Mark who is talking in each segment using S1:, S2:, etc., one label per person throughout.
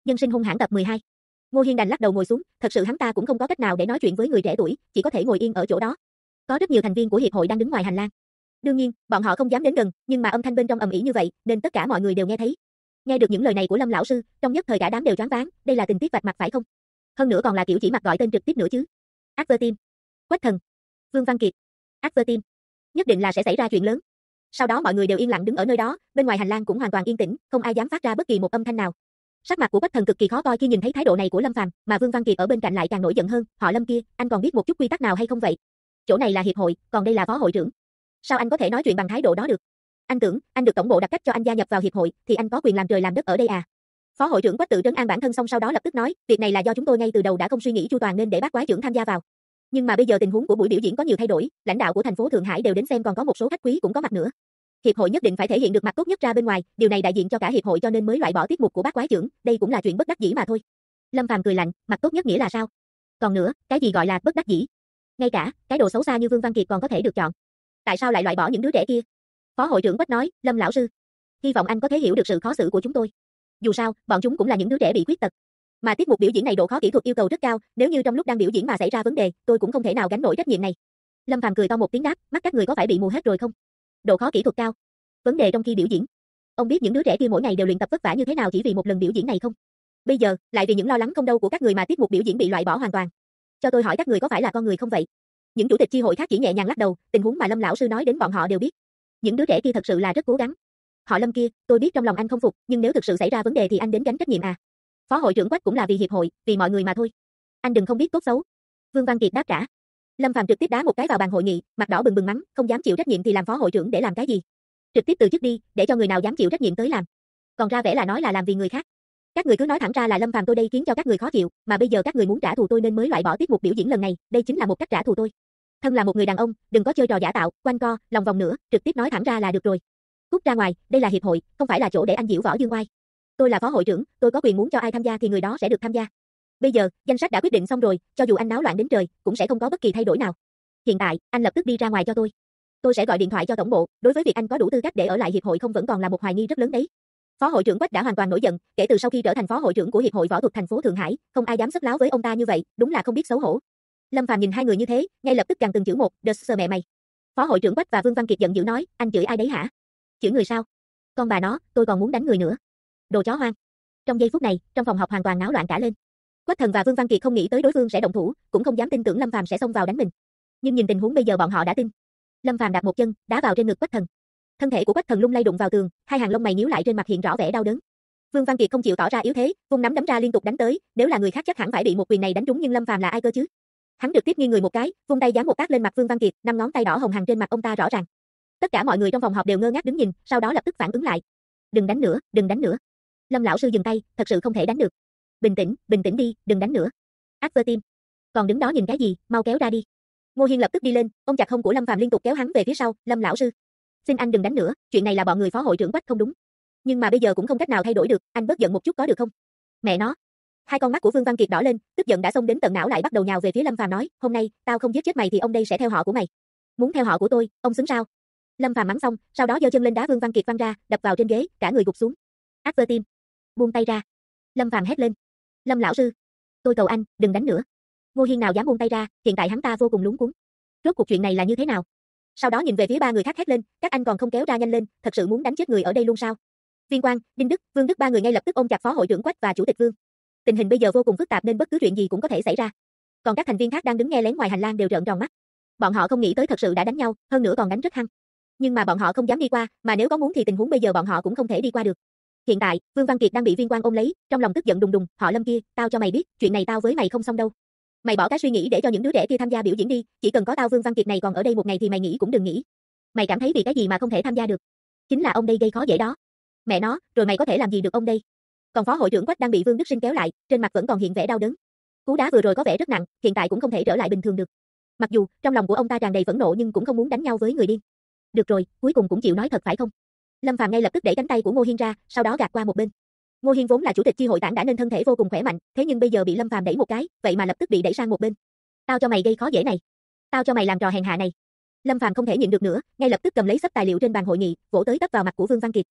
S1: Nhân sinh hung hãn tập 12. Ngô Hiên đành lắc đầu ngồi xuống, thật sự hắn ta cũng không có cách nào để nói chuyện với người trẻ tuổi, chỉ có thể ngồi yên ở chỗ đó. Có rất nhiều thành viên của hiệp hội đang đứng ngoài hành lang. Đương nhiên, bọn họ không dám đến gần, nhưng mà âm thanh bên trong ầm ĩ như vậy, nên tất cả mọi người đều nghe thấy. Nghe được những lời này của Lâm lão sư, trong nhất thời cả đám đều choáng váng, đây là tình tiết vạch mặt phải không? Hơn nữa còn là kiểu chỉ mặt gọi tên trực tiếp nữa chứ. Adverteam, Quách Thần, Vương Văn Kiệt, Adverteam, nhất định là sẽ xảy ra chuyện lớn. Sau đó mọi người đều yên lặng đứng ở nơi đó, bên ngoài hành lang cũng hoàn toàn yên tĩnh, không ai dám phát ra bất kỳ một âm thanh nào. Sắc mặt của Quách Thần cực kỳ khó coi khi nhìn thấy thái độ này của Lâm Phàm, mà Vương Văn Kiệt ở bên cạnh lại càng nổi giận hơn, họ Lâm kia, anh còn biết một chút quy tắc nào hay không vậy? Chỗ này là hiệp hội, còn đây là phó hội trưởng. Sao anh có thể nói chuyện bằng thái độ đó được? Anh tưởng anh được tổng bộ đặt cách cho anh gia nhập vào hiệp hội, thì anh có quyền làm trời làm đất ở đây à? Phó hội trưởng Quách tự trấn an bản thân xong sau đó lập tức nói, việc này là do chúng tôi ngay từ đầu đã không suy nghĩ chu toàn nên để bác quái trưởng tham gia vào. Nhưng mà bây giờ tình huống của buổi biểu diễn có nhiều thay đổi, lãnh đạo của thành phố Thượng Hải đều đến xem, còn có một số khách quý cũng có mặt nữa. Hiệp hội nhất định phải thể hiện được mặt tốt nhất ra bên ngoài, điều này đại diện cho cả hiệp hội cho nên mới loại bỏ tiết mục của bác quái trưởng, đây cũng là chuyện bất đắc dĩ mà thôi. Lâm Phàm cười lạnh, mặt tốt nhất nghĩa là sao? Còn nữa, cái gì gọi là bất đắc dĩ? Ngay cả cái đồ xấu xa như Vương Văn Kiệt còn có thể được chọn. Tại sao lại loại bỏ những đứa trẻ kia? Phó hội trưởng Quách nói, Lâm lão sư, hy vọng anh có thể hiểu được sự khó xử của chúng tôi. Dù sao, bọn chúng cũng là những đứa trẻ bị khuyết tật. Mà tiết mục biểu diễn này độ khó kỹ thuật yêu cầu rất cao, nếu như trong lúc đang biểu diễn mà xảy ra vấn đề, tôi cũng không thể nào gánh nổi trách nhiệm này. Lâm Phàm cười to một tiếng đáp, mắt các người có phải bị mù hết rồi không? Độ khó kỹ thuật cao, vấn đề trong khi biểu diễn. Ông biết những đứa trẻ kia mỗi ngày đều luyện tập vất vả như thế nào chỉ vì một lần biểu diễn này không? Bây giờ, lại vì những lo lắng không đâu của các người mà tiết mục biểu diễn bị loại bỏ hoàn toàn. Cho tôi hỏi các người có phải là con người không vậy? Những chủ tịch chi hội khác chỉ nhẹ nhàng lắc đầu, tình huống mà Lâm lão sư nói đến bọn họ đều biết. Những đứa trẻ kia thật sự là rất cố gắng. Họ Lâm kia, tôi biết trong lòng anh không phục, nhưng nếu thực sự xảy ra vấn đề thì anh đến gánh trách nhiệm à? Phó hội trưởng Quách cũng là vì hiệp hội, vì mọi người mà thôi. Anh đừng không biết tốt xấu. Vương Văn Kiệt đáp trả. Lâm Phàm trực tiếp đá một cái vào bàn hội nghị, mặt đỏ bừng bừng mắng, không dám chịu trách nhiệm thì làm phó hội trưởng để làm cái gì? Trực tiếp từ chức đi, để cho người nào dám chịu trách nhiệm tới làm. Còn ra vẻ là nói là làm vì người khác. Các người cứ nói thẳng ra là Lâm Phàm tôi đây khiến cho các người khó chịu, mà bây giờ các người muốn trả thù tôi nên mới loại bỏ tiết mục biểu diễn lần này, đây chính là một cách trả thù tôi. Thân là một người đàn ông, đừng có chơi trò giả tạo, quanh co, lòng vòng nữa, trực tiếp nói thẳng ra là được rồi. Cút ra ngoài, đây là hiệp hội, không phải là chỗ để anh diễu võ dương oai. Tôi là phó hội trưởng, tôi có quyền muốn cho ai tham gia thì người đó sẽ được tham gia. Bây giờ, danh sách đã quyết định xong rồi, cho dù anh náo loạn đến trời, cũng sẽ không có bất kỳ thay đổi nào. Hiện tại, anh lập tức đi ra ngoài cho tôi. Tôi sẽ gọi điện thoại cho tổng bộ, đối với việc anh có đủ tư cách để ở lại hiệp hội không vẫn còn là một hoài nghi rất lớn đấy. Phó hội trưởng Quách đã hoàn toàn nổi giận, kể từ sau khi trở thành phó hội trưởng của hiệp hội võ thuật thành phố Thượng Hải, không ai dám xất láo với ông ta như vậy, đúng là không biết xấu hổ. Lâm Phàm nhìn hai người như thế, ngay lập tức gằn từng chữ một, "Đờ sờ mẹ mày." Phó hội trưởng Quách và Vương Văn Kiệt giận dữ nói, "Anh chửi ai đấy hả? Chửi người sao? Con bà nó, tôi còn muốn đánh người nữa. Đồ chó hoang." Trong giây phút này, trong phòng họp hoàn toàn náo loạn cả lên. Quách Thần và Vương Văn Kiệt không nghĩ tới đối phương sẽ động thủ, cũng không dám tin tưởng Lâm Phàm sẽ xông vào đánh mình. Nhưng nhìn tình huống bây giờ bọn họ đã tin. Lâm Phàm đạp một chân, đá vào trên ngực Quách Thần. Thân thể của Quách Thần lung lay đụng vào tường, hai hàng lông mày nhíu lại trên mặt hiện rõ vẻ đau đớn. Vương Văn Kiệt không chịu tỏ ra yếu thế, vung nắm đấm ra liên tục đánh tới, nếu là người khác chắc hẳn phải bị một quyền này đánh trúng nhưng Lâm Phàm là ai cơ chứ? Hắn trực tiếp nghiêng người một cái, vung tay giáng một tát lên mặt Vương Văn Kiệt, năm ngón tay đỏ hồng hằn trên mặt ông ta rõ ràng. Tất cả mọi người trong phòng họp đều ngơ ngác đứng nhìn, sau đó lập tức phản ứng lại. "Đừng đánh nữa, đừng đánh nữa." Lâm lão sư dừng tay, thật sự không thể đánh được. Bình tĩnh đi, đừng đánh nữa." Adverteam, còn đứng đó nhìn cái gì, mau kéo ra đi." Ngô Hiên lập tức đi lên, ôm chặt hông của Lâm Phàm liên tục kéo hắn về phía sau, "Lâm lão sư, xin anh đừng đánh nữa, chuyện này là bọn người phó hội trưởng Quách không đúng. Nhưng mà bây giờ cũng không cách nào thay đổi được, anh bớt giận một chút có được không?" Mẹ nó. Hai con mắt của Vương Văn Kiệt đỏ lên, tức giận đã xông đến tận não lại bắt đầu nhào về phía Lâm Phàm nói, "Hôm nay, tao không giết chết mày thì ông đây sẽ theo họ của mày. Muốn theo họ của tôi, ông xứng sao?" Lâm Phàm mắng xong, sau đó giơ chân lên đá Vương Văn Kiệt văng ra, đập vào trên ghế, cả người gục xuống. "Adverteam, buông tay ra." Lâm Phàm hét lên. "Lâm lão sư, tôi cầu anh, đừng đánh nữa." Ngô Hiên nào dám buông tay ra, hiện tại hắn ta vô cùng luống cuống. Rốt cuộc chuyện này là như thế nào? Sau đó nhìn về phía ba người khác hét lên, "Các anh còn không kéo ra nhanh lên, thật sự muốn đánh chết người ở đây luôn sao?" Viên Quang, Đinh Đức, Vương Đức ba người ngay lập tức ôm chặt phó hội trưởng Quách và chủ tịch Vương. Tình hình bây giờ vô cùng phức tạp nên bất cứ chuyện gì cũng có thể xảy ra. Còn các thành viên khác đang đứng nghe lén ngoài hành lang đều trợn tròn mắt. Bọn họ không nghĩ tới thật sự đã đánh nhau, hơn nữa còn đánh rất hăng. Nhưng mà bọn họ không dám đi qua, mà nếu có muốn thì tình huống bây giờ bọn họ cũng không thể đi qua được. Hiện tại, Vương Văn Kiệt đang bị Viên Quang ôm lấy, trong lòng tức giận đùng đùng, "Họ Lâm kia, tao cho mày biết, chuyện này tao với mày không xong đâu. Mày bỏ cái suy nghĩ để cho những đứa trẻ kia tham gia biểu diễn đi, chỉ cần có tao Vương Văn Kiệt này còn ở đây một ngày thì mày nghĩ cũng đừng nghĩ. Mày cảm thấy vì cái gì mà không thể tham gia được? Chính là ông đây gây khó dễ đó. Mẹ nó, rồi mày có thể làm gì được ông đây?" Còn phó hội trưởng Quách đang bị Vương Đức Sinh kéo lại, trên mặt vẫn còn hiện vẻ đau đớn. Cú đá vừa rồi có vẻ rất nặng, hiện tại cũng không thể trở lại bình thường được. Mặc dù trong lòng của ông ta tràn đầy phẫn nộ nhưng cũng không muốn đánh nhau với người điên. "Được rồi, cuối cùng cũng chịu nói thật phải không?" Lâm Phàm ngay lập tức đẩy cánh tay của Ngô Hiên ra, sau đó gạt qua một bên. Ngô Hiên vốn là chủ tịch chi hội Tảng đã nên thân thể vô cùng khỏe mạnh, thế nhưng bây giờ bị Lâm Phàm đẩy một cái, vậy mà lập tức bị đẩy sang một bên. "Tao cho mày gây khó dễ này, tao cho mày làm trò hèn hạ này." Lâm Phàm không thể nhịn được nữa, ngay lập tức cầm lấy xấp tài liệu trên bàn hội nghị, vỗ tới tấp vào mặt của Vương Văn Kiệt.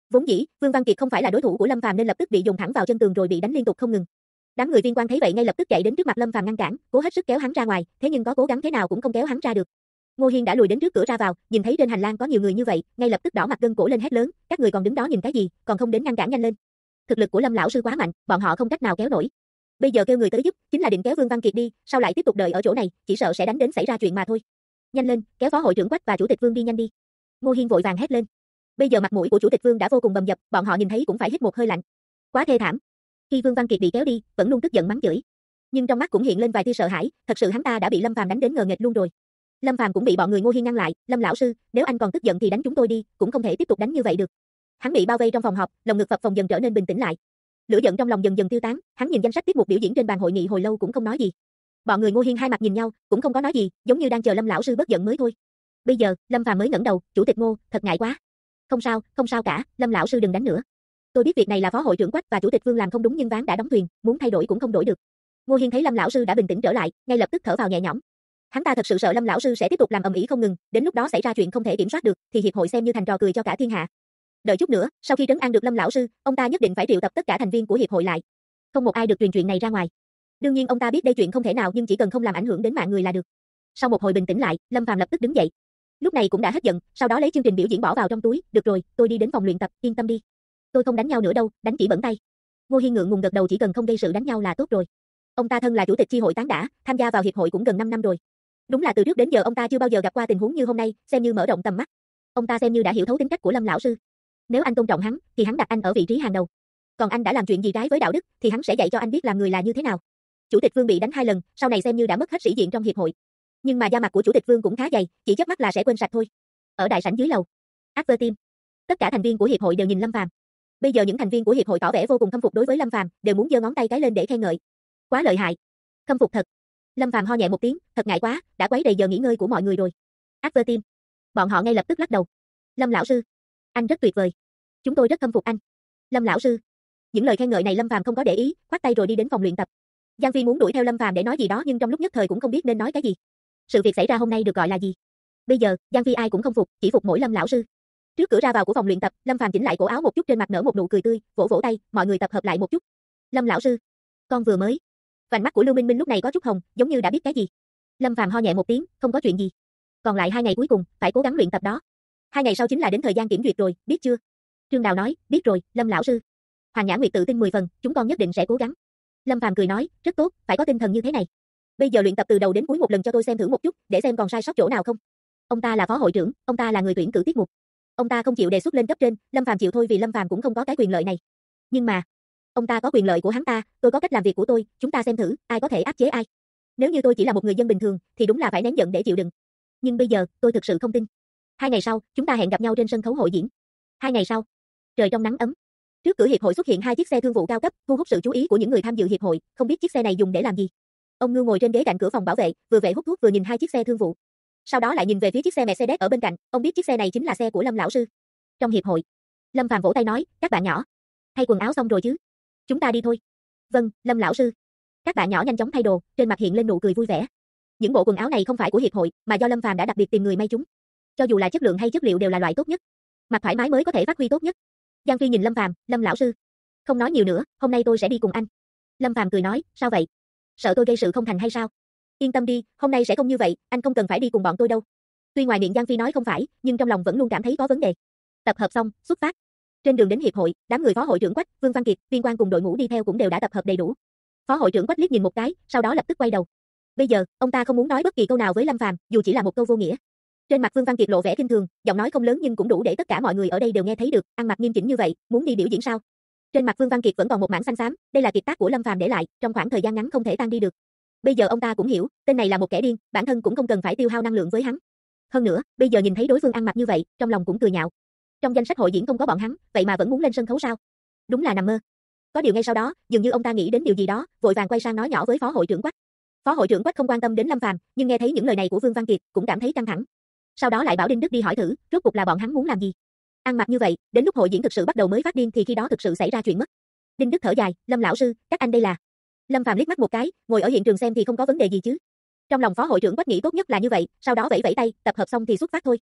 S1: Vốn dĩ, Vương Văn Kiệt không phải là đối thủ của Lâm Phàm nên lập tức bị dồn thẳng vào chân tường rồi bị đánh liên tục không ngừng. Đám người Viên Quang thấy vậy ngay lập tức chạy đến trước mặt Lâm Phàm ngăn cản, cố hết sức kéo hắn ra ngoài, thế nhưng có cố gắng thế nào cũng không kéo hắn ra được. Ngô Hiên đã lùi đến trước cửa ra vào, nhìn thấy trên hành lang có nhiều người như vậy, ngay lập tức đỏ mặt gân cổ lên hét lớn, các người còn đứng đó nhìn cái gì, còn không đến ngăn cản nhanh lên. Thực lực của Lâm lão sư quá mạnh, bọn họ không cách nào kéo nổi. Bây giờ kêu người tới giúp, chính là định kéo Vương Văn Kiệt đi, sao lại tiếp tục đợi ở chỗ này, chỉ sợ sẽ đánh đến xảy ra chuyện mà thôi. Nhanh lên, kéo phó hội trưởng Quách và chủ tịch Vương đi nhanh đi. Ngô Hiên vội vàng hét lên. Bây giờ mặt mũi của chủ tịch Vương đã vô cùng bầm dập, bọn họ nhìn thấy cũng phải hít một hơi lạnh. Quá thê thảm. Khi Vương Văn Kiệt bị kéo đi, vẫn luôn tức giận mắng chửi, nhưng trong mắt cũng hiện lên vài tia sợ hãi, thật sự hắn ta đã bị Lâm Phàm đánh đến ngờ nghệch luôn rồi. Lâm Phàm cũng bị bọn người Ngô Hiên ngăn lại, Lâm lão sư, nếu anh còn tức giận thì đánh chúng tôi đi, cũng không thể tiếp tục đánh như vậy được. Hắn bị bao vây trong phòng họp, lồng ngực phập phồng dần trở nên bình tĩnh lại. Lửa giận trong lòng dần dần tiêu tán, hắn nhìn danh sách tiết mục biểu diễn trên bàn hội nghị hồi lâu cũng không nói gì. Bọn người Ngô Hiên hai mặt nhìn nhau, cũng không có nói gì, giống như đang chờ Lâm lão sư bớt giận mới thôi. Bây giờ, Lâm Phàm mới ngẩng đầu, chủ tịch Ngô, thật ngại quá. Không sao cả, Lâm lão sư đừng đánh nữa. Tôi biết việc này là phó hội trưởng Quách và chủ tịch Vương làm không đúng nhưng ván đã đóng thuyền, muốn thay đổi cũng không đổi được. Ngô Hiên thấy Lâm lão sư đã bình tĩnh trở lại, ngay lập tức thở vào nhẹ nhõm. Hắn ta thật sự sợ Lâm lão sư sẽ tiếp tục làm ầm ĩ không ngừng, đến lúc đó xảy ra chuyện không thể kiểm soát được, thì hiệp hội xem như thành trò cười cho cả thiên hạ. Đợi chút nữa, sau khi trấn an được Lâm lão sư, ông ta nhất định phải triệu tập tất cả thành viên của hiệp hội lại. Không một ai được truyền chuyện này ra ngoài. Đương nhiên ông ta biết đây chuyện không thể nào nhưng chỉ cần không làm ảnh hưởng đến mạng người là được. Sau một hồi bình tĩnh lại, Lâm Phàm lập tức đứng dậy. Lúc này cũng đã hết giận, sau đó lấy chương trình biểu diễn bỏ vào trong túi, được rồi, tôi đi đến phòng luyện tập, yên tâm đi. Tôi không đánh nhau nữa đâu, đánh chỉ bẩn tay. Ngô Hiên ngượng ngùng gật đầu, chỉ cần không gây sự đánh nhau là tốt rồi. Ông ta thân là chủ tịch chi hội Tán Đả, tham gia vào hiệp hội cũng gần 5 năm rồi. Đúng là từ trước đến giờ ông ta chưa bao giờ gặp qua tình huống như hôm nay, xem như mở rộng tầm mắt. Ông ta xem như đã hiểu thấu tính cách của Lâm lão sư. Nếu anh tôn trọng hắn, thì hắn đặt anh ở vị trí hàng đầu. Còn anh đã làm chuyện gì trái với đạo đức, thì hắn sẽ dạy cho anh biết làm người là như thế nào. Chủ tịch Vương bị đánh 2 lần, sau này xem như đã mất hết sĩ diện trong hiệp hội. Nhưng mà da mặt của chủ tịch Vương cũng khá dày, chỉ chớp mắt là sẽ quên sạch thôi. Ở đại sảnh dưới lầu, After Team, tất cả thành viên của hiệp hội đều nhìn Lâm Phàm. Bây giờ những thành viên của hiệp hội tỏ vẻ vô cùng khâm phục đối với Lâm Phàm, đều muốn giơ ngón tay cái lên để khen ngợi. Quá lợi hại, khâm phục thật. Lâm Phàm ho nhẹ một tiếng, thật ngại quá, đã quấy rầy giờ nghỉ ngơi của mọi người rồi. After Team, bọn họ ngay lập tức lắc đầu. Lâm lão sư, anh rất tuyệt vời. Chúng tôi rất khâm phục anh. Lâm lão sư. Những lời khen ngợi này Lâm Phàm không có để ý, khoát tay rồi đi đến phòng luyện tập. Giang Phi muốn đuổi theo Lâm Phàm để nói gì đó nhưng trong lúc nhất thời cũng không biết nên nói cái gì. Sự việc xảy ra hôm nay được gọi là gì? Bây giờ, Giang Phi ai cũng không phục, chỉ phục mỗi Lâm lão sư. Trước cửa ra vào của phòng luyện tập, Lâm Phàm chỉnh lại cổ áo một chút, trên mặt nở một nụ cười tươi, vỗ vỗ tay, mọi người tập hợp lại một chút. Lâm lão sư, con vừa mới. Vành mắt của Lưu Minh Minh lúc này có chút hồng, giống như đã biết cái gì. Lâm Phàm ho nhẹ một tiếng, không có chuyện gì. Còn lại 2 ngày cuối cùng, phải cố gắng luyện tập đó. 2 ngày sau chính là đến thời gian kiểm duyệt rồi, biết chưa? Trương Đào nói, biết rồi, Lâm lão sư. Hoàng Nhã Nguyệt tự tin 10 phần, chúng con nhất định sẽ cố gắng. Lâm Phàm cười nói, rất tốt, phải có tinh thần như thế này. Bây giờ luyện tập từ đầu đến cuối một lần cho tôi xem thử một chút, để xem còn sai sót chỗ nào không. Ông ta là phó hội trưởng, ông ta là người tuyển cử tiết mục. Ông ta không chịu đề xuất lên cấp trên, Lâm Phàm chịu thôi vì Lâm Phàm cũng không có cái quyền lợi này. Nhưng mà, ông ta có quyền lợi của hắn ta, tôi có cách làm việc của tôi, chúng ta xem thử, ai có thể áp chế ai. Nếu như tôi chỉ là một người dân bình thường, thì đúng là phải nén giận để chịu đựng. Nhưng bây giờ, tôi thực sự không tin. 2 ngày sau, chúng ta hẹn gặp nhau trên sân khấu hội diễn. 2 ngày sau, trời trong nắng ấm. Trước cửa hiệp hội xuất hiện 2 chiếc xe thương vụ cao cấp, thu hút sự chú ý của những người tham dự hiệp hội, không biết chiếc xe này dùng để làm gì. Ông Ngưu ngồi trên ghế cạnh cửa phòng bảo vệ, vừa vệ hút thuốc vừa nhìn 2 chiếc xe thương vụ. Sau đó lại nhìn về phía chiếc xe Mercedes ở bên cạnh, ông biết chiếc xe này chính là xe của Lâm lão sư. Trong hiệp hội, Lâm Phàm vỗ tay nói, các bạn nhỏ, thay quần áo xong rồi chứ? Chúng ta đi thôi. Vâng, Lâm lão sư. Các bạn nhỏ nhanh chóng thay đồ, trên mặt hiện lên nụ cười vui vẻ. Những bộ quần áo này không phải của hiệp hội, mà do Lâm Phàm đã đặc biệt tìm người may chúng. Cho dù là chất lượng hay chất liệu đều là loại tốt nhất. Mặc thoải mái mới có thể phát huy tốt nhất. Giang Phi nhìn Lâm Phàm, Lâm lão sư, không nói nhiều nữa, hôm nay tôi sẽ đi cùng anh. Lâm Phàm cười nói, sao vậy? Sợ tôi gây sự không thành hay sao? Yên tâm đi, hôm nay sẽ không như vậy, anh không cần phải đi cùng bọn tôi đâu. Tuy ngoài miệng Giang Phi nói không phải, nhưng trong lòng vẫn luôn cảm thấy có vấn đề. Tập hợp xong, xuất phát. Trên đường đến hiệp hội, đám người phó hội trưởng Quách, Vương Văn Kiệt, Viên Quang cùng đội ngũ đi theo cũng đều đã tập hợp đầy đủ. Phó hội trưởng Quách liếc nhìn một cái, sau đó lập tức quay đầu. Bây giờ, ông ta không muốn nói bất kỳ câu nào với Lâm Phàm, dù chỉ là một câu vô nghĩa. Trên mặt Vương Văn Kiệt lộ vẻ kinh thường, giọng nói không lớn nhưng cũng đủ để tất cả mọi người ở đây đều nghe thấy được, ăn mặc nghiêm chỉnh như vậy, muốn đi biểu diễn sao? Trên mặt Vương Văn Kiệt vẫn còn một mảng xanh xám, đây là kiệt tác của Lâm Phàm để lại, trong khoảng thời gian ngắn không thể tan đi được. Bây giờ ông ta cũng hiểu, tên này là một kẻ điên, bản thân cũng không cần phải tiêu hao năng lượng với hắn. Hơn nữa, bây giờ nhìn thấy đối phương ăn mặc như vậy, trong lòng cũng cười nhạo. Trong danh sách hội diễn không có bọn hắn, vậy mà vẫn muốn lên sân khấu sao? Đúng là nằm mơ. Có điều ngay sau đó, dường như ông ta nghĩ đến điều gì đó, vội vàng quay sang nói nhỏ với phó hội trưởng Quách. Phó hội trưởng Quách không quan tâm đến Lâm Phàm, nhưng nghe thấy những lời này của Vương Văn Kiệt, cũng cảm thấy căng thẳng. Sau đó lại bảo Đinh Đức đi hỏi thử, rốt cuộc là bọn hắn muốn làm gì? Ăn mặc như vậy, đến lúc hội diễn thực sự bắt đầu mới phát điên thì khi đó thực sự xảy ra chuyện mất. Đinh Đức thở dài, Lâm lão sư, các anh đây là. Lâm Phàm liếc mắt một cái, ngồi ở hiện trường xem thì không có vấn đề gì chứ. Trong lòng phó hội trưởng Quách nghĩ tốt nhất là như vậy, sau đó vẫy vẫy tay, tập hợp xong thì xuất phát thôi.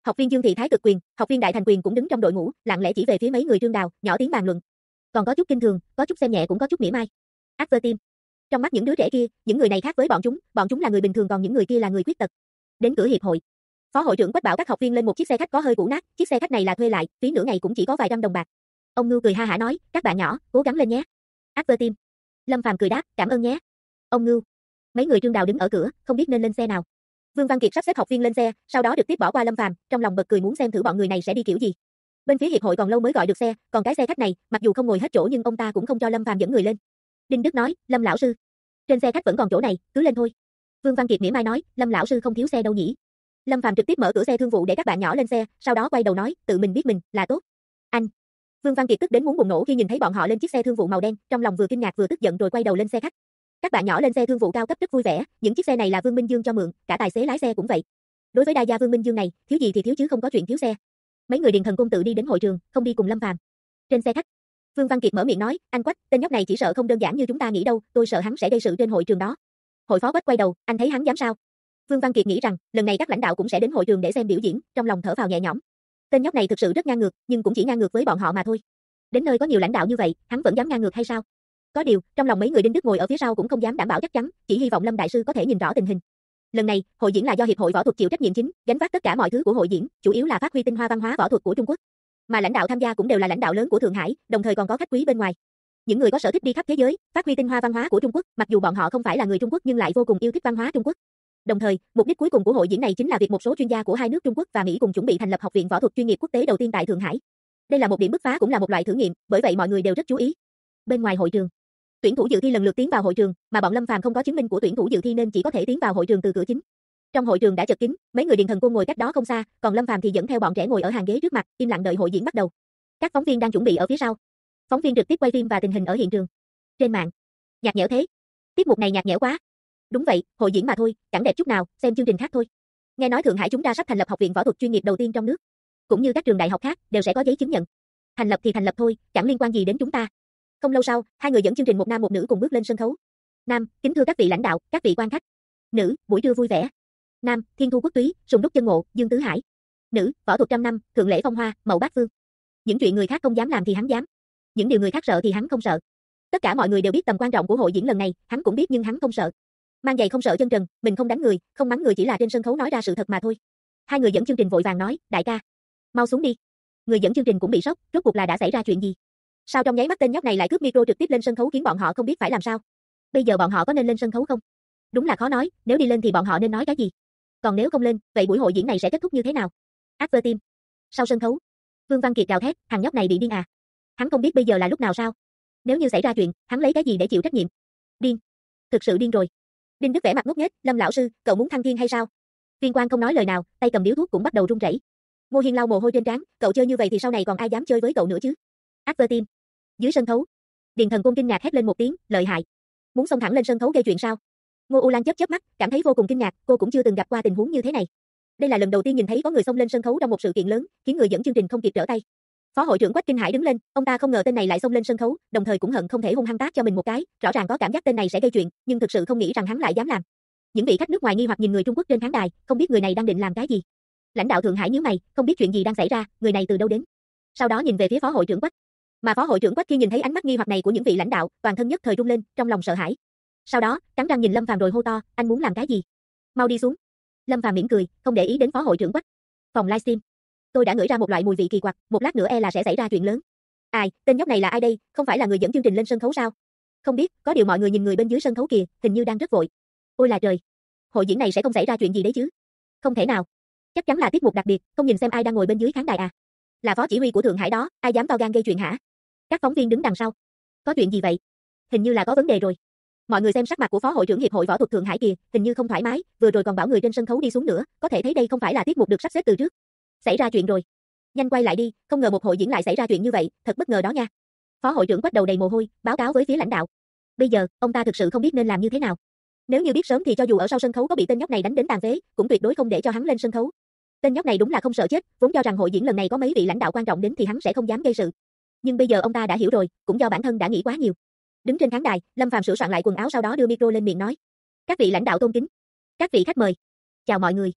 S1: Học viên Dương Thị Thái Cực Quyền, học viên Đại Thành Quyền cũng đứng trong đội ngũ, lặng lẽ chỉ về phía mấy người Trương Đào, nhỏ tiếng bàn luận. Còn có chút kinh thường, có chút xem nhẹ cũng có chút mỉa mai. Advertim. Trong mắt những đứa trẻ kia, những người này khác với bọn chúng là người bình thường còn những người kia là người khuyết tật. Đến cửa hiệp hội, phó hội trưởng Quách bảo các học viên lên một chiếc xe khách có hơi cũ nát, chiếc xe khách này là thuê lại, phí nửa ngày cũng chỉ có vài trăm đồng bạc. Ông Ngưu cười ha hả nói, các bạn nhỏ, cố gắng lên nhé. Advertim. Lâm Phàm cười đáp, cảm ơn nhé. Ông Ngưu. Mấy người Trương Đào đứng ở cửa, không biết nên lên xe nào. Vương Văn Kiệt sắp xếp học viên lên xe, sau đó trực tiếp bỏ qua Lâm Phàm, trong lòng bật cười muốn xem thử bọn người này sẽ đi kiểu gì. Bên phía hiệp hội còn lâu mới gọi được xe, còn cái xe khách này, mặc dù không ngồi hết chỗ nhưng ông ta cũng không cho Lâm Phàm dẫn người lên. Đinh Đức nói, Lâm lão sư, trên xe khách vẫn còn chỗ này, cứ lên thôi. Vương Văn Kiệt mỉa mai nói, Lâm lão sư không thiếu xe đâu nhỉ. Lâm Phàm trực tiếp mở cửa xe thương vụ để các bạn nhỏ lên xe, sau đó quay đầu nói, tự mình biết mình là tốt. Anh. Vương Văn Kiệt tức đến muốn bùng nổ khi nhìn thấy bọn họ lên chiếc xe thương vụ màu đen, trong lòng vừa kinh ngạc vừa tức giận rồi quay đầu lên xe khách. Các bạn nhỏ lên xe thương vụ cao cấp rất vui vẻ, những chiếc xe này là Vương Minh Dương cho mượn, cả tài xế lái xe cũng vậy. Đối với đa gia Vương Minh Dương này, thiếu gì thì thiếu chứ không có chuyện thiếu xe. Mấy người Điền Thần Cung tự đi đến hội trường, không đi cùng Lâm Phàm. Trên xe khách, Vương Văn Kiệt mở miệng nói, anh Quách, tên nhóc này chỉ sợ không đơn giản như chúng ta nghĩ đâu, tôi sợ hắn sẽ gây sự trên hội trường đó. Hội phó Quách quay đầu, anh thấy hắn dám sao? Vương Văn Kiệt nghĩ rằng, lần này các lãnh đạo cũng sẽ đến hội trường để xem biểu diễn, trong lòng thở phào nhẹ nhõm. Tên nhóc này thực sự rất ngang ngược, nhưng cũng chỉ ngang ngược với bọn họ mà thôi. Đến nơi có nhiều lãnh đạo như vậy, hắn vẫn dám ngang ngược hay sao? Có điều, trong lòng mấy người Đinh Đức ngồi ở phía sau cũng không dám đảm bảo chắc chắn, chỉ hy vọng Lâm đại sư có thể nhìn rõ tình hình. Lần này, hội diễn là do hiệp hội võ thuật chịu trách nhiệm chính, gánh vác tất cả mọi thứ của hội diễn, chủ yếu là phát huy tinh hoa văn hóa võ thuật của Trung Quốc. Mà lãnh đạo tham gia cũng đều là lãnh đạo lớn của Thượng Hải, đồng thời còn có khách quý bên ngoài. Những người có sở thích đi khắp thế giới, phát huy tinh hoa văn hóa của Trung Quốc, mặc dù bọn họ không phải là người Trung Quốc nhưng lại vô cùng yêu thích văn hóa Trung Quốc. Đồng thời, mục đích cuối cùng của hội diễn này chính là việc một số chuyên gia của hai nước Trung Quốc và Mỹ cùng chuẩn bị thành lập học viện võ thuật chuyên nghiệp quốc tế đầu tiên tại Thượng Hải. Đây là một điểm bứt phá cũng là một loại thử nghiệm, bởi vậy mọi người đều rất chú ý. Bên ngoài hội trường, tuyển thủ dự thi lần lượt tiến vào hội trường, mà bọn Lâm Phàm không có chứng minh của tuyển thủ dự thi nên chỉ có thể tiến vào hội trường từ cửa chính. Trong hội trường đã chật kín, mấy người Điền Thần Côn ngồi cách đó không xa, còn Lâm Phàm thì dẫn theo bọn trẻ ngồi ở hàng ghế trước mặt, im lặng đợi hội diễn bắt đầu. Các phóng viên đang chuẩn bị ở phía sau. Phóng viên trực tiếp quay phim và tình hình ở hiện trường. Trên mạng, nhạt nhẽo thế. Tiết mục này nhạt nhẽo quá. Đúng vậy, hội diễn mà thôi, chẳng đẹp chút nào, xem chương trình khác thôi. Nghe nói Thượng Hải chúng ta sắp thành lập học viện võ thuật chuyên nghiệp đầu tiên trong nước, cũng như các trường đại học khác đều sẽ có giấy chứng nhận. Thành lập thì thành lập thôi, chẳng liên quan gì đến chúng ta. Không lâu sau, hai người dẫn chương trình một nam một nữ cùng bước lên sân khấu. Nam, kính thưa các vị lãnh đạo, các vị quan khách. Nữ, buổi trưa vui vẻ. Nam, Thiên Thu Quốc Túy, Sùng Đúc Chân Ngộ, Dương Tứ Hải. Nữ, võ thuật trăm năm, Thượng Lễ Phong Hoa, Mậu Bát Phương. Những chuyện người khác không dám làm thì hắn dám. Những điều người khác sợ thì hắn không sợ. Tất cả mọi người đều biết tầm quan trọng của hội diễn lần này, hắn cũng biết nhưng hắn không sợ. Mang giày không sợ chân trần, mình không đánh người, không mắng người chỉ là trên sân khấu nói ra sự thật mà thôi. Hai người dẫn chương trình vội vàng nói, đại ca, mau xuống đi. Người dẫn chương trình cũng bị sốc, rốt cuộc là đã xảy ra chuyện gì? Sao trong nháy mắt tên nhóc này lại cướp micro trực tiếp lên sân khấu khiến bọn họ không biết phải làm sao? Bây giờ bọn họ có nên lên sân khấu không? Đúng là khó nói, nếu đi lên thì bọn họ nên nói cái gì? Còn nếu không lên, vậy buổi hội diễn này sẽ kết thúc như thế nào? Advertim. Sau sân khấu, Vương Văn Kiệt gào thét, thằng nhóc này bị điên à? Hắn không biết bây giờ là lúc nào sao? Nếu như xảy ra chuyện, hắn lấy cái gì để chịu trách nhiệm? Điên. Thực sự điên rồi. Đinh Đức vẻ mặt ngốc nghếch, Lâm lão sư, cậu muốn thăng thiên hay sao? Viên Quang không nói lời nào, tay cầm điếu thuốc cũng bắt đầu run rẩy. Ngô Hiên lau mồ hôi trên trán, cậu chơi như vậy thì sau này còn ai dám chơi với cậu nữa chứ? Advertim. Dưới sân khấu, Điền Thần Côn kinh ngạc hét lên một tiếng, lợi hại. Muốn xông thẳng lên sân khấu gây chuyện sao? Ngô U Lan chớp chớp mắt, cảm thấy vô cùng kinh ngạc, cô cũng chưa từng gặp qua tình huống như thế này. Đây là lần đầu tiên nhìn thấy có người xông lên sân khấu trong một sự kiện lớn, khiến người dẫn chương trình không kịp trở tay. Phó hội trưởng Quách Kinh Hải đứng lên, ông ta không ngờ tên này lại xông lên sân khấu, đồng thời cũng hận không thể hung hăng tát cho mình một cái, rõ ràng có cảm giác tên này sẽ gây chuyện, nhưng thực sự không nghĩ rằng hắn lại dám làm. Những vị khách nước ngoài nghi hoặc nhìn người Trung Quốc trên khán đài, không biết người này đang định làm cái gì. Lãnh đạo Thượng Hải nhíu mày, không biết chuyện gì đang xảy ra, người này từ đâu đến. Sau đó nhìn về phía phó hội trưởng Quách. Mà phó hội trưởng Quách khi nhìn thấy ánh mắt nghi hoặc này của những vị lãnh đạo, toàn thân nhất thời run lên, trong lòng sợ hãi. Sau đó, cắn răng nhìn Lâm Phàm rồi hô to, anh muốn làm cái gì? Mau đi xuống. Lâm Phàm mỉm cười, không để ý đến phó hội trưởng Quách. Phòng livestream. Tôi đã ngửi ra một loại mùi vị kỳ quặc, một lát nữa e là sẽ xảy ra chuyện lớn. Ai, tên nhóc này là ai đây, không phải là người dẫn chương trình lên sân khấu sao? Không biết, có điều mọi người nhìn người bên dưới sân khấu kìa, hình như đang rất vội. Ôi là trời, hội diễn này sẽ không xảy ra chuyện gì đấy chứ? Không thể nào. Chắc chắn là tiết mục đặc biệt, không nhìn xem ai đang ngồi bên dưới khán đài à? Là phó chỉ huy của Thượng Hải đó, ai dám to gan gây chuyện hả? Các phóng viên đứng đằng sau. Có chuyện gì vậy? Hình như là có vấn đề rồi. Mọi người xem sắc mặt của phó hội trưởng hiệp hội võ thuật Thượng Hải kìa, hình như không thoải mái, vừa rồi còn bảo người trên sân khấu đi xuống nữa, có thể thấy đây không phải là tiết mục được sắp xếp từ trước. Xảy ra chuyện rồi. Nhanh quay lại đi, không ngờ một hội diễn lại xảy ra chuyện như vậy, thật bất ngờ đó nha. Phó hội trưởng Quách đầu đầy mồ hôi, báo cáo với phía lãnh đạo. Bây giờ, ông ta thực sự không biết nên làm như thế nào. Nếu như biết sớm thì cho dù ở sau sân khấu có bị tên nhóc này đánh đến tàn phế, cũng tuyệt đối không để cho hắn lên sân khấu. Tên nhóc này đúng là không sợ chết, vốn cho rằng hội diễn lần này có mấy vị lãnh đạo quan trọng đến thì hắn sẽ không dám gây sự. Nhưng bây giờ ông ta đã hiểu rồi, cũng do bản thân đã nghĩ quá nhiều. Đứng trên khán đài, Lâm Phàm sửa soạn lại quần áo sau đó đưa micro lên miệng nói: "Các vị lãnh đạo tôn kính, các vị khách mời, chào mọi người.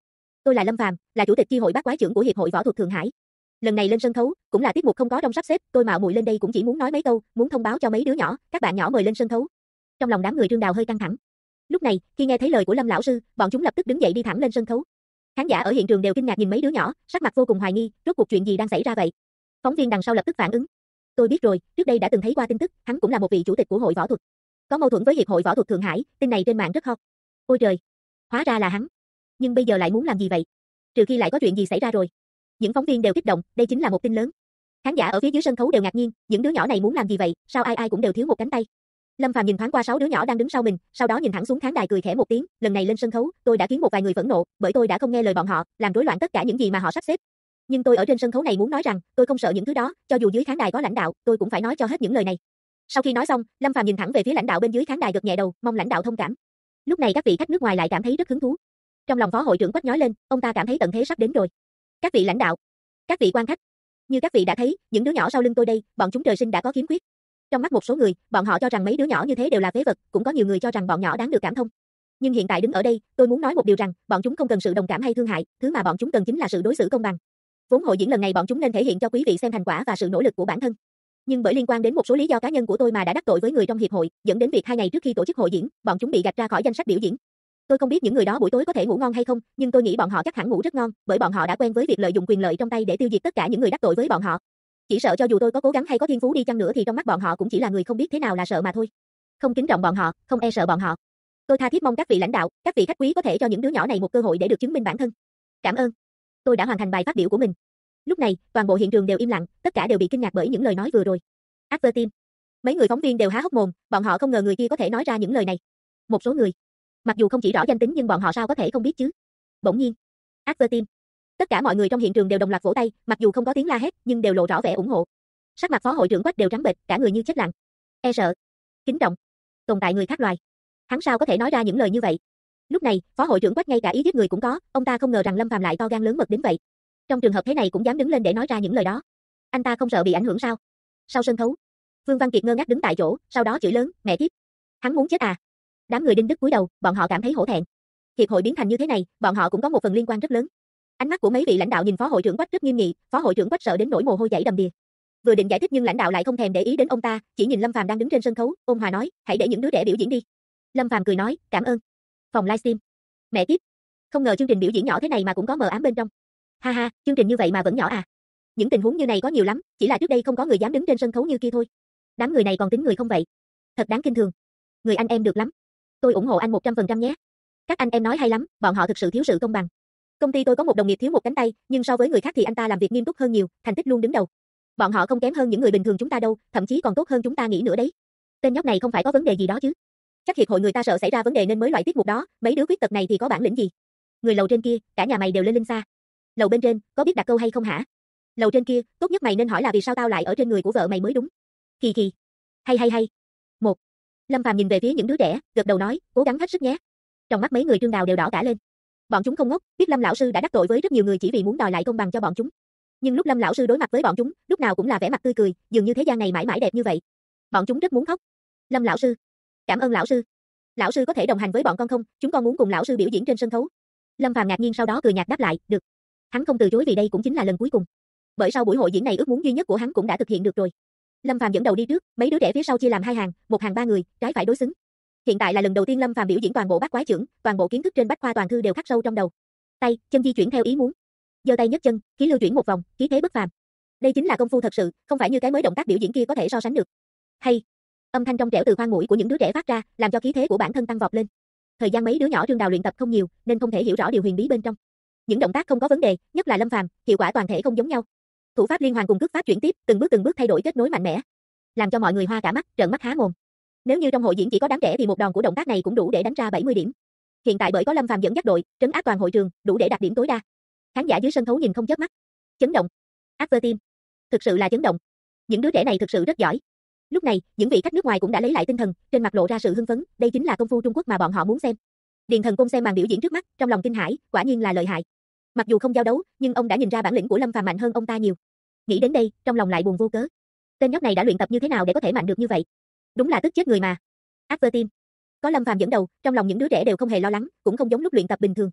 S1: Tôi là Lâm Phàm, là chủ tịch chi hội bát quái trưởng của Hiệp hội Võ thuật Thượng Hải. Lần này lên sân khấu, cũng là tiết mục không có trong sắp xếp, tôi mạo muội lên đây cũng chỉ muốn nói mấy câu, muốn thông báo cho mấy đứa nhỏ, các bạn nhỏ mời lên sân khấu. Trong lòng đám người Trương Đào hơi căng thẳng. Lúc này, khi nghe thấy lời của Lâm lão sư, bọn chúng lập tức đứng dậy đi thẳng lên sân khấu. Khán giả ở hiện trường đều kinh ngạc nhìn mấy đứa nhỏ, sắc mặt vô cùng hoài nghi, rốt cuộc chuyện gì đang xảy ra vậy? Phóng viên đằng sau lập tức phản ứng. Tôi biết rồi, trước đây đã từng thấy qua tin tức, hắn cũng là một vị chủ tịch của hội võ thuật. Có mâu thuẫn với Hiệp hội Võ thuật Thượng Hải, tin này trên mạng rất hot. Ôi trời, hóa ra là hắn. Nhưng bây giờ lại muốn làm gì vậy? Trừ khi lại có chuyện gì xảy ra rồi. Những phóng viên đều kích động, đây chính là một tin lớn. Khán giả ở phía dưới sân khấu đều ngạc nhiên, những đứa nhỏ này muốn làm gì vậy, sao ai ai cũng đều thiếu một cánh tay. Lâm Phàm nhìn thoáng qua 6 đứa nhỏ đang đứng sau mình, sau đó nhìn thẳng xuống khán đài cười khẽ một tiếng, lần này lên sân khấu, tôi đã khiến một vài người phẫn nộ, bởi tôi đã không nghe lời bọn họ, làm rối loạn tất cả những gì mà họ sắp xếp. Nhưng tôi ở trên sân khấu này muốn nói rằng, tôi không sợ những thứ đó, cho dù dưới khán đài có lãnh đạo, tôi cũng phải nói cho hết những lời này. Sau khi nói xong, Lâm Phàm nhìn thẳng về phía lãnh đạo bên dưới khán đài gật nhẹ đầu, mong lãnh đạo thông cảm. Lúc này các vị khách nước ngoài lại cảm thấy rất hứng thú. Trong lòng phó hội trưởng Quách nhói lên, ông ta cảm thấy tận thế sắp đến rồi. Các vị lãnh đạo, các vị quan khách, như các vị đã thấy, những đứa nhỏ sau lưng tôi đây, bọn chúng trời sinh đã có khiếm khuyết. Trong mắt một số người, bọn họ cho rằng mấy đứa nhỏ như thế đều là phế vật, cũng có nhiều người cho rằng bọn nhỏ đáng được cảm thông. Nhưng hiện tại đứng ở đây, tôi muốn nói một điều rằng, bọn chúng không cần sự đồng cảm hay thương hại, thứ mà bọn chúng cần chính là sự đối xử công bằng. Vốn hội diễn lần này bọn chúng nên thể hiện cho quý vị xem thành quả và sự nỗ lực của bản thân. Nhưng bởi liên quan đến một số lý do cá nhân của tôi mà đã đắc tội với người trong hiệp hội, dẫn đến việc 2 ngày trước khi tổ chức hội diễn, bọn chúng bị gạch ra khỏi danh sách biểu diễn. Tôi không biết những người đó buổi tối có thể ngủ ngon hay không, nhưng tôi nghĩ bọn họ chắc hẳn ngủ rất ngon, bởi bọn họ đã quen với việc lợi dụng quyền lợi trong tay để tiêu diệt tất cả những người đắc tội với bọn họ. Chỉ sợ cho dù tôi có cố gắng hay có thiên phú đi chăng nữa thì trong mắt bọn họ cũng chỉ là người không biết thế nào là sợ mà thôi. Không kính trọng bọn họ, không e sợ bọn họ. Tôi tha thiết mong các vị lãnh đạo, các vị khách quý có thể cho những đứa nhỏ này một cơ hội để được chứng minh bản thân. Cảm ơn. Tôi đã hoàn thành bài phát biểu của mình. Lúc này, toàn bộ hiện trường đều im lặng, tất cả đều bị kinh ngạc bởi những lời nói vừa rồi. Advertime. Mấy người phóng viên đều há hốc mồm, bọn họ không ngờ người kia có thể nói ra những lời này. Một số người, mặc dù không chỉ rõ danh tính nhưng bọn họ sao có thể không biết chứ? Bỗng nhiên, Advertime. Tất cả mọi người trong hiện trường đều đồng loạt vỗ tay, mặc dù không có tiếng la hét, nhưng đều lộ rõ vẻ ủng hộ. Sắc mặt phó hội trưởng Quách đều trắng bệch, cả người như chết lặng. E sợ, kính trọng, tồn tại người khác loài. Hắn sao có thể nói ra những lời như vậy? Lúc này, phó hội trưởng Quách ngay cả ý giết người cũng có, ông ta không ngờ rằng Lâm Phàm lại to gan lớn mật đến vậy. Trong trường hợp thế này cũng dám đứng lên để nói ra những lời đó. Anh ta không sợ bị ảnh hưởng sao? Sau sân khấu, Vương Văn Kiệt ngơ ngác đứng tại chỗ, sau đó chửi lớn, mẹ kiếp, hắn muốn chết à? Đám người Đinh Đức cúi đầu, bọn họ cảm thấy hổ thẹn. Hiệp hội biến thành như thế này, bọn họ cũng có một phần liên quan rất lớn. Ánh mắt của mấy vị lãnh đạo nhìn phó hội trưởng Quách rất nghiêm nghị, phó hội trưởng Quách sợ đến nỗi mồ hôi chảy đầm đìa. Vừa định giải thích nhưng lãnh đạo lại không thèm để ý đến ông ta, chỉ nhìn Lâm Phàm đang đứng trên sân khấu, ôn hòa nói, hãy để những đứa trẻ biểu diễn đi. Lâm Phàm cười nói, cảm ơn. Phòng livestream. Mẹ kiếp, không ngờ chương trình biểu diễn nhỏ thế này mà cũng có mờ ám bên trong. Ha ha, chương trình như vậy mà vẫn nhỏ à? Những tình huống như này có nhiều lắm, chỉ là trước đây không có người dám đứng trên sân khấu như kia thôi. Đám người này còn tính người không vậy? Thật đáng kinh thường. Người anh em được lắm. Tôi ủng hộ anh 100% nhé. Các anh em nói hay lắm, bọn họ thực sự thiếu sự công bằng. Công ty tôi có một đồng nghiệp thiếu một cánh tay, nhưng so với người khác thì anh ta làm việc nghiêm túc hơn nhiều, thành tích luôn đứng đầu. Bọn họ không kém hơn những người bình thường chúng ta đâu, thậm chí còn tốt hơn chúng ta nghĩ nữa đấy. Tên nhóc này không phải có vấn đề gì đó chứ? Chắc hiệp hội người ta sợ xảy ra vấn đề nên mới loại tiết mục đó, mấy đứa khuyết tật này thì có bản lĩnh gì? Người lầu trên kia, cả nhà mày đều lên linh xa. Lầu bên trên, có biết đặt câu hay không hả? Lầu trên kia, tốt nhất mày nên hỏi là vì sao tao lại ở trên người của vợ mày mới đúng. Kỳ kỳ. Hay. Một. Lâm Phàm nhìn về phía những đứa trẻ, gật đầu nói, cố gắng hết sức nhé. Trong mắt mấy người Trương Đào đều đỏ cả lên. Bọn chúng không ngốc, biết Lâm lão sư đã đắc tội với rất nhiều người chỉ vì muốn đòi lại công bằng cho bọn chúng. Nhưng lúc Lâm lão sư đối mặt với bọn chúng, lúc nào cũng là vẻ mặt tươi cười, dường như thế gian này mãi mãi đẹp như vậy. Bọn chúng rất muốn khóc. Lâm lão sư, cảm ơn lão sư. Lão sư có thể đồng hành với bọn con không? Chúng con muốn cùng lão sư biểu diễn trên sân khấu. Lâm Phàm ngạc nhiên sau đó cười nhạt đáp lại, được. Hắn không từ chối vì đây cũng chính là lần cuối cùng. Bởi sau buổi hội diễn này ước muốn duy nhất của hắn cũng đã thực hiện được rồi. Lâm Phàm dẫn đầu đi trước, mấy đứa trẻ phía sau chia làm 2 hàng, một hàng 3 người, trái phải đối xứng. Hiện tại là lần đầu tiên Lâm Phàm biểu diễn toàn bộ bát quái chưởng, toàn bộ kiến thức trên bách khoa toàn thư đều khắc sâu trong đầu. Tay, chân di chuyển theo ý muốn. Giơ tay nhấc chân, khí lưu chuyển một vòng, khí thế bất phàm. Đây chính là công phu thật sự, không phải như cái mới động tác biểu diễn kia có thể so sánh được. Hay, âm thanh trong trẻo từ khoang mũi của những đứa trẻ phát ra, làm cho khí thế của bản thân tăng vọt lên. Thời gian mấy đứa nhỏ Trương Đào luyện tập không nhiều, nên không thể hiểu rõ điều huyền bí bên trong. Những động tác không có vấn đề, nhất là Lâm Phàm, hiệu quả toàn thể không giống nhau. Thủ pháp liên hoàn cùng cước pháp chuyển tiếp, từng bước thay đổi kết nối mạnh mẽ, làm cho mọi người hoa cả mắt, trợn mắt há mồm. Nếu như trong hội diễn chỉ có đám trẻ thì một đòn của động tác này cũng đủ để đánh ra 70 điểm. Hiện tại bởi có Lâm Phàm dẫn dắt đội, trấn áp toàn hội trường, đủ để đạt điểm tối đa. Khán giả dưới sân khấu nhìn không chớp mắt. Chấn động. Advertime. Thực sự là chấn động. Những đứa trẻ này thực sự rất giỏi. Lúc này, những vị khách nước ngoài cũng đã lấy lại tinh thần, trên mặt lộ ra sự hưng phấn, đây chính là công phu Trung Quốc mà bọn họ muốn xem. Điền Thần Công xem màn biểu diễn trước mắt, trong lòng kinh hãi, quả nhiên là lợi hại. Mặc dù không giao đấu, nhưng ông đã nhìn ra bản lĩnh của Lâm Phàm mạnh hơn ông ta nhiều. Nghĩ đến đây, trong lòng lại buồn vô cớ. Tên nhóc này đã luyện tập như thế nào để có thể mạnh được như vậy? Đúng là tức chết người mà. Advertime. Có Lâm Phàm dẫn đầu, trong lòng những đứa trẻ đều không hề lo lắng, cũng không giống lúc luyện tập bình thường.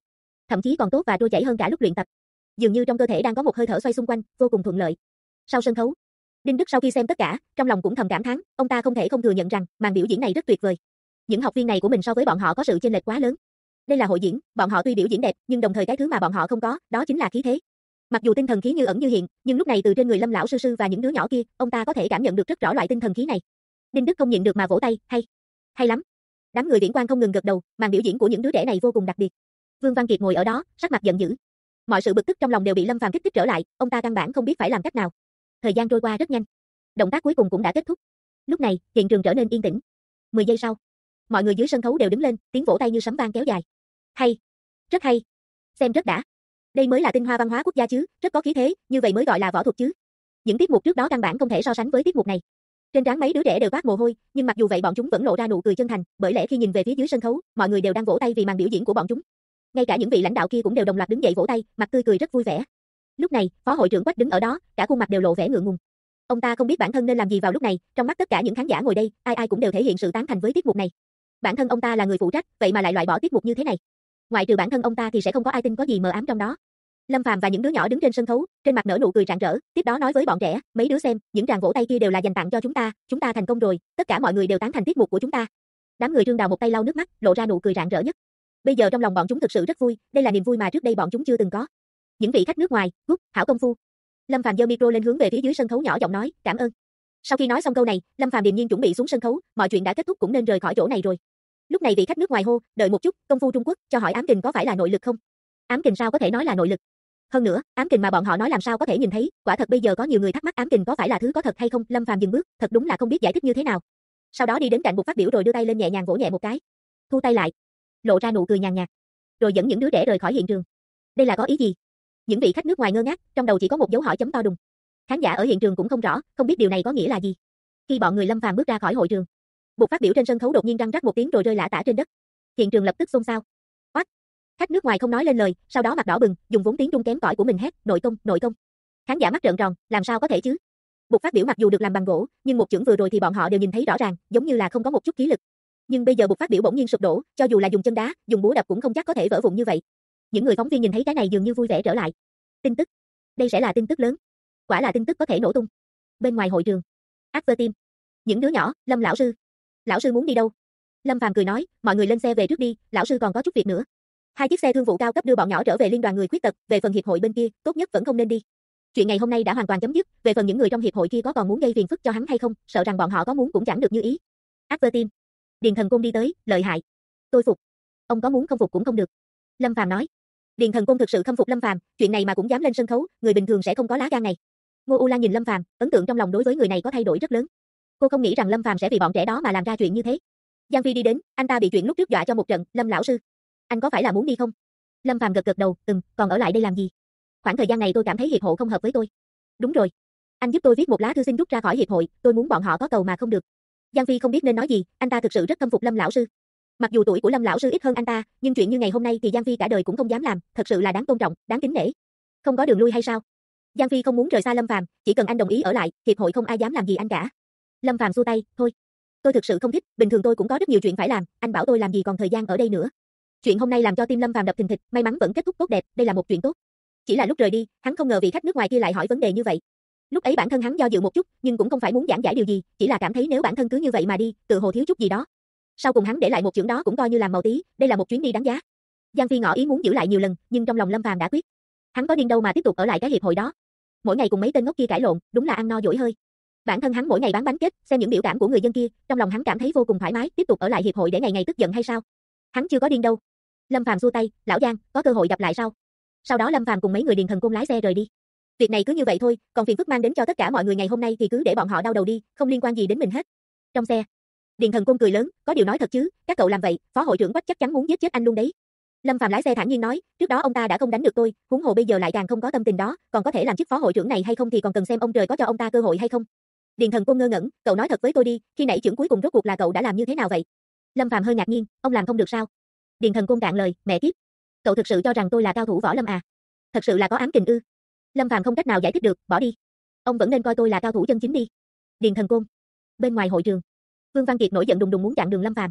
S1: thậm chí còn tốt và trôi chảy hơn cả lúc luyện tập. Dường như trong cơ thể đang có một hơi thở xoay xung quanh, vô cùng thuận lợi. Sau sân khấu, Đinh Đức sau khi xem tất cả, trong lòng cũng thầm cảm thán, ông ta không thể không thừa nhận rằng màn biểu diễn này rất tuyệt vời. Những học viên này của mình so với bọn họ có sự chênh lệch quá lớn. Đây là hội diễn, bọn họ tuy biểu diễn đẹp, nhưng đồng thời cái thứ mà bọn họ không có, đó chính là khí thế. Mặc dù tinh thần khí như ẩn như hiện, nhưng lúc này từ trên người Lâm lão sư và những đứa nhỏ kia, ông ta có thể cảm nhận được rất rõ loại tinh thần khí này. Đinh Đức không nhịn được mà vỗ tay, hay lắm. Đám người Viễn Quan không ngừng gật đầu, màn biểu diễn của những đứa trẻ này vô cùng đặc biệt. Vương Văn Kiệt ngồi ở đó, sắc mặt giận dữ. Mọi sự bực tức trong lòng đều bị Lâm Phàm kích thích trở lại, ông ta căn bản không biết phải làm cách nào. Thời gian trôi qua rất nhanh. Động tác cuối cùng cũng đã kết thúc. Lúc này, hiện trường trở nên yên tĩnh. 10 giây sau, mọi người dưới sân khấu đều đứng lên, tiếng vỗ tay như sấm vang kéo dài. Hay, rất hay, xem rất đã. Đây mới là tinh hoa văn hóa quốc gia chứ, rất có khí thế, như vậy mới gọi là võ thuật chứ. Những tiết mục trước đó căn bản không thể so sánh với tiết mục này. Trên trán mấy đứa trẻ đều toát mồ hôi, nhưng mặc dù vậy bọn chúng vẫn lộ ra nụ cười chân thành, bởi lẽ khi nhìn về phía dưới sân khấu, mọi người đều đang vỗ tay vì màn biểu diễn của bọn chúng. Ngay cả những vị lãnh đạo kia cũng đều đồng loạt đứng dậy vỗ tay, mặt tươi cười rất vui vẻ. Lúc này, phó hội trưởng Quách đứng ở đó, cả khuôn mặt đều lộ vẻ ngượng ngùng. Ông ta không biết bản thân nên làm gì vào lúc này, trong mắt tất cả những khán giả ngồi đây, ai ai cũng đều thể hiện sự tán thành với tiết mục này. Bản thân ông ta là người phụ trách, vậy mà lại loại bỏ tiết mục như thế này. Ngoại trừ bản thân ông ta thì sẽ không có ai tin có gì mờ ám trong đó. Lâm Phàm và những đứa nhỏ đứng trên sân khấu, trên mặt nở nụ cười rạng rỡ, tiếp đó nói với bọn trẻ, mấy đứa xem, những tràng vỗ tay kia đều là dành tặng cho chúng ta thành công rồi, tất cả mọi người đều tán thành tiết mục của chúng ta. Đám người Trương Đào một tay lau nước mắt, lộ ra nụ cười rạng rỡ nhất. Bây giờ trong lòng bọn chúng thực sự rất vui, đây là niềm vui mà trước đây bọn chúng chưa từng có. Những vị khách nước ngoài, hảo công phu. Lâm Phàm giơ micro lên hướng về phía dưới sân khấu nhỏ giọng nói, cảm ơn. Sau khi nói xong câu này, Lâm Phàm điềm nhiên chuẩn bị xuống sân khấu, mọi chuyện đã kết thúc cũng nên rời khỏi chỗ này rồi. Lúc này vị khách nước ngoài hô, đợi một chút, công phu Trung Quốc, cho hỏi ám kình có phải là nội lực không? Ám kình sao có thể nói là nội lực? Hơn nữa, ám kình mà bọn họ nói làm sao có thể nhìn thấy, quả thật bây giờ có nhiều người thắc mắc ám kình có phải là thứ có thật hay không, Lâm Phàm dừng bước, thật đúng là không biết giải thích như thế nào. Sau đó đi đến cạnh Bục phát biểu rồi đưa tay lên nhẹ nhàng vỗ nhẹ một cái. Thu tay lại, lộ ra nụ cười nhàn nhạt, rồi dẫn những đứa trẻ rời khỏi hiện trường. Đây là có ý gì? Những vị khách nước ngoài ngơ ngác, trong đầu chỉ có một dấu hỏi chấm to đùng. Khán giả ở hiện trường cũng không rõ, không biết điều này có nghĩa là gì. Khi bọn người Lâm Phàm bước ra khỏi hội trường, Bục phát biểu trên sân khấu đột nhiên răng rắc một tiếng rồi rơi lả tả trên đất. Hiện trường lập tức xôn xao. Oát! Khách nước ngoài không nói lên lời, sau đó mặt đỏ bừng, dùng vốn tiếng Trung kém cỏi của mình hét, nội công, nội công. Khán giả mắt trợn tròn, làm sao có thể chứ? Bục phát biểu mặc dù được làm bằng gỗ, nhưng một chưởng vừa rồi thì bọn họ đều nhìn thấy rõ ràng, giống như là không có một chút khí lực. Nhưng bây giờ Bục phát biểu bỗng nhiên sụp đổ, cho dù là dùng chân đá, dùng búa đập cũng không chắc có thể vỡ vụn như vậy. Những người phóng viên nhìn thấy cái này dường như vui vẻ trở lại. Tin tức, đây sẽ là tin tức lớn. Quả là tin tức có thể nổ tung. Bên ngoài hội trường, After Team, những đứa nhỏ, Lâm lão sư muốn đi đâu? Lâm Phàm cười nói, mọi người lên xe về trước đi, lão sư còn có chút việc nữa. 2 chiếc xe thương vụ cao cấp đưa bọn nhỏ trở về liên đoàn người khuyết tật, về phần hiệp hội bên kia, tốt nhất vẫn không nên đi. Chuyện ngày hôm nay đã hoàn toàn chấm dứt, về phần những người trong hiệp hội kia có còn muốn gây phiền phức cho hắn hay không, sợ rằng bọn họ có muốn cũng chẳng được như ý. After Team, Điền Thần Côn đi tới, lợi hại. Tôi phục. Ông có muốn không phục cũng không được. Lâm Phàm nói. Điền Thần Côn thực sự khâm phục Lâm Phàm, chuyện này mà cũng dám lên sân khấu, người bình thường sẽ không có lá gan này. Ngô U Lan nhìn Lâm Phàm, ấn tượng trong lòng đối với người này có thay đổi rất lớn. Cô không nghĩ rằng Lâm Phàm sẽ vì bọn trẻ đó mà làm ra chuyện như thế. Giang Phi đi đến, anh ta bị chuyện lúc trước dọa cho một trận, Lâm lão sư, anh có phải là muốn đi không? Lâm Phàm gật gật đầu, còn ở lại đây làm gì? Khoảng thời gian này tôi cảm thấy hiệp hội không hợp với tôi. Đúng rồi, anh giúp tôi viết một lá thư xin rút ra khỏi hiệp hội, tôi muốn bọn họ có cầu mà không được. Giang Phi không biết nên nói gì, anh ta thực sự rất khâm phục Lâm lão sư. Mặc dù tuổi của Lâm lão sư ít hơn anh ta, nhưng chuyện như ngày hôm nay thì Giang Phi cả đời cũng không dám làm, thật sự là đáng tôn trọng, đáng kính nể. Không có đường lui hay sao? Giang Phi không muốn rời xa Lâm Phàm, chỉ cần anh đồng ý ở lại, hiệp hội không ai dám làm gì anh cả. Lâm Phàm xua tay, thôi. Tôi thực sự không thích, bình thường tôi cũng có rất nhiều chuyện phải làm, anh bảo tôi làm gì còn thời gian ở đây nữa. Chuyện hôm nay làm cho tim Lâm Phàm đập thình thịch, may mắn vẫn kết thúc tốt đẹp, đây là một chuyện tốt. Chỉ là lúc rời đi, hắn không ngờ vị khách nước ngoài kia lại hỏi vấn đề như vậy. Lúc ấy bản thân hắn do dự một chút, nhưng cũng không phải muốn giảng giải điều gì, chỉ là cảm thấy nếu bản thân cứ như vậy mà đi, tự hồ thiếu chút gì đó. Sau cùng hắn để lại một chưởng đó cũng coi như làm màu tí, đây là một chuyến đi đáng giá. Giang Phi ngỏ ý muốn giữ lại nhiều lần, nhưng trong lòng Lâm Phàm đã quyết. Hắn có điên đâu mà tiếp tục ở lại cái hiệp hội đó. Mỗi ngày cùng mấy tên ngốc kia cãi lộn, đúng là ăn no dỗi hơi. Bản thân hắn mỗi ngày bán bánh kết, xem những biểu cảm của người dân kia, trong lòng hắn cảm thấy vô cùng thoải mái, tiếp tục ở lại hiệp hội để ngày ngày tức giận hay sao? Hắn chưa có điên đâu. Lâm Phàm xua tay, lão Giang, có cơ hội gặp lại sau. Sau đó Lâm Phàm cùng mấy người Điền Thần Côn lái xe rời đi. Việc này cứ như vậy thôi, còn phiền phức mang đến cho tất cả mọi người ngày hôm nay thì cứ để bọn họ đau đầu đi, không liên quan gì đến mình hết. Trong xe, Điền Thần Côn cười lớn, có điều nói thật chứ, các cậu làm vậy, phó hội trưởng Quách chắc chắn muốn giết chết anh luôn đấy. Lâm Phàm lái xe thản nhiên nói, trước đó ông ta đã không đánh được tôi, huống hồ bây giờ lại càng không có tâm tình đó, còn có thể làm chức phó hội trưởng này hay không thì còn cần xem ông trời có cho ông ta cơ hội hay không. Điền Thần Côn ngơ ngẩn, cậu nói thật với tôi đi, khi nãy chưởng cuối cùng rốt cuộc là cậu đã làm như thế nào vậy? Lâm Phàm hơi ngạc nhiên, ông làm không được sao? Điền Thần Côn cạn lời, mẹ kiếp, cậu thực sự cho rằng tôi là cao thủ võ lâm à? Thật sự là có ám kình ư? Lâm Phàm không cách nào giải thích được, bỏ đi. Ông vẫn nên coi tôi là cao thủ chân chính đi. Điền Thần Côn. Bên ngoài hội trường, Vương Văn Kiệt nổi giận đùng đùng muốn chặn đường Lâm Phàm.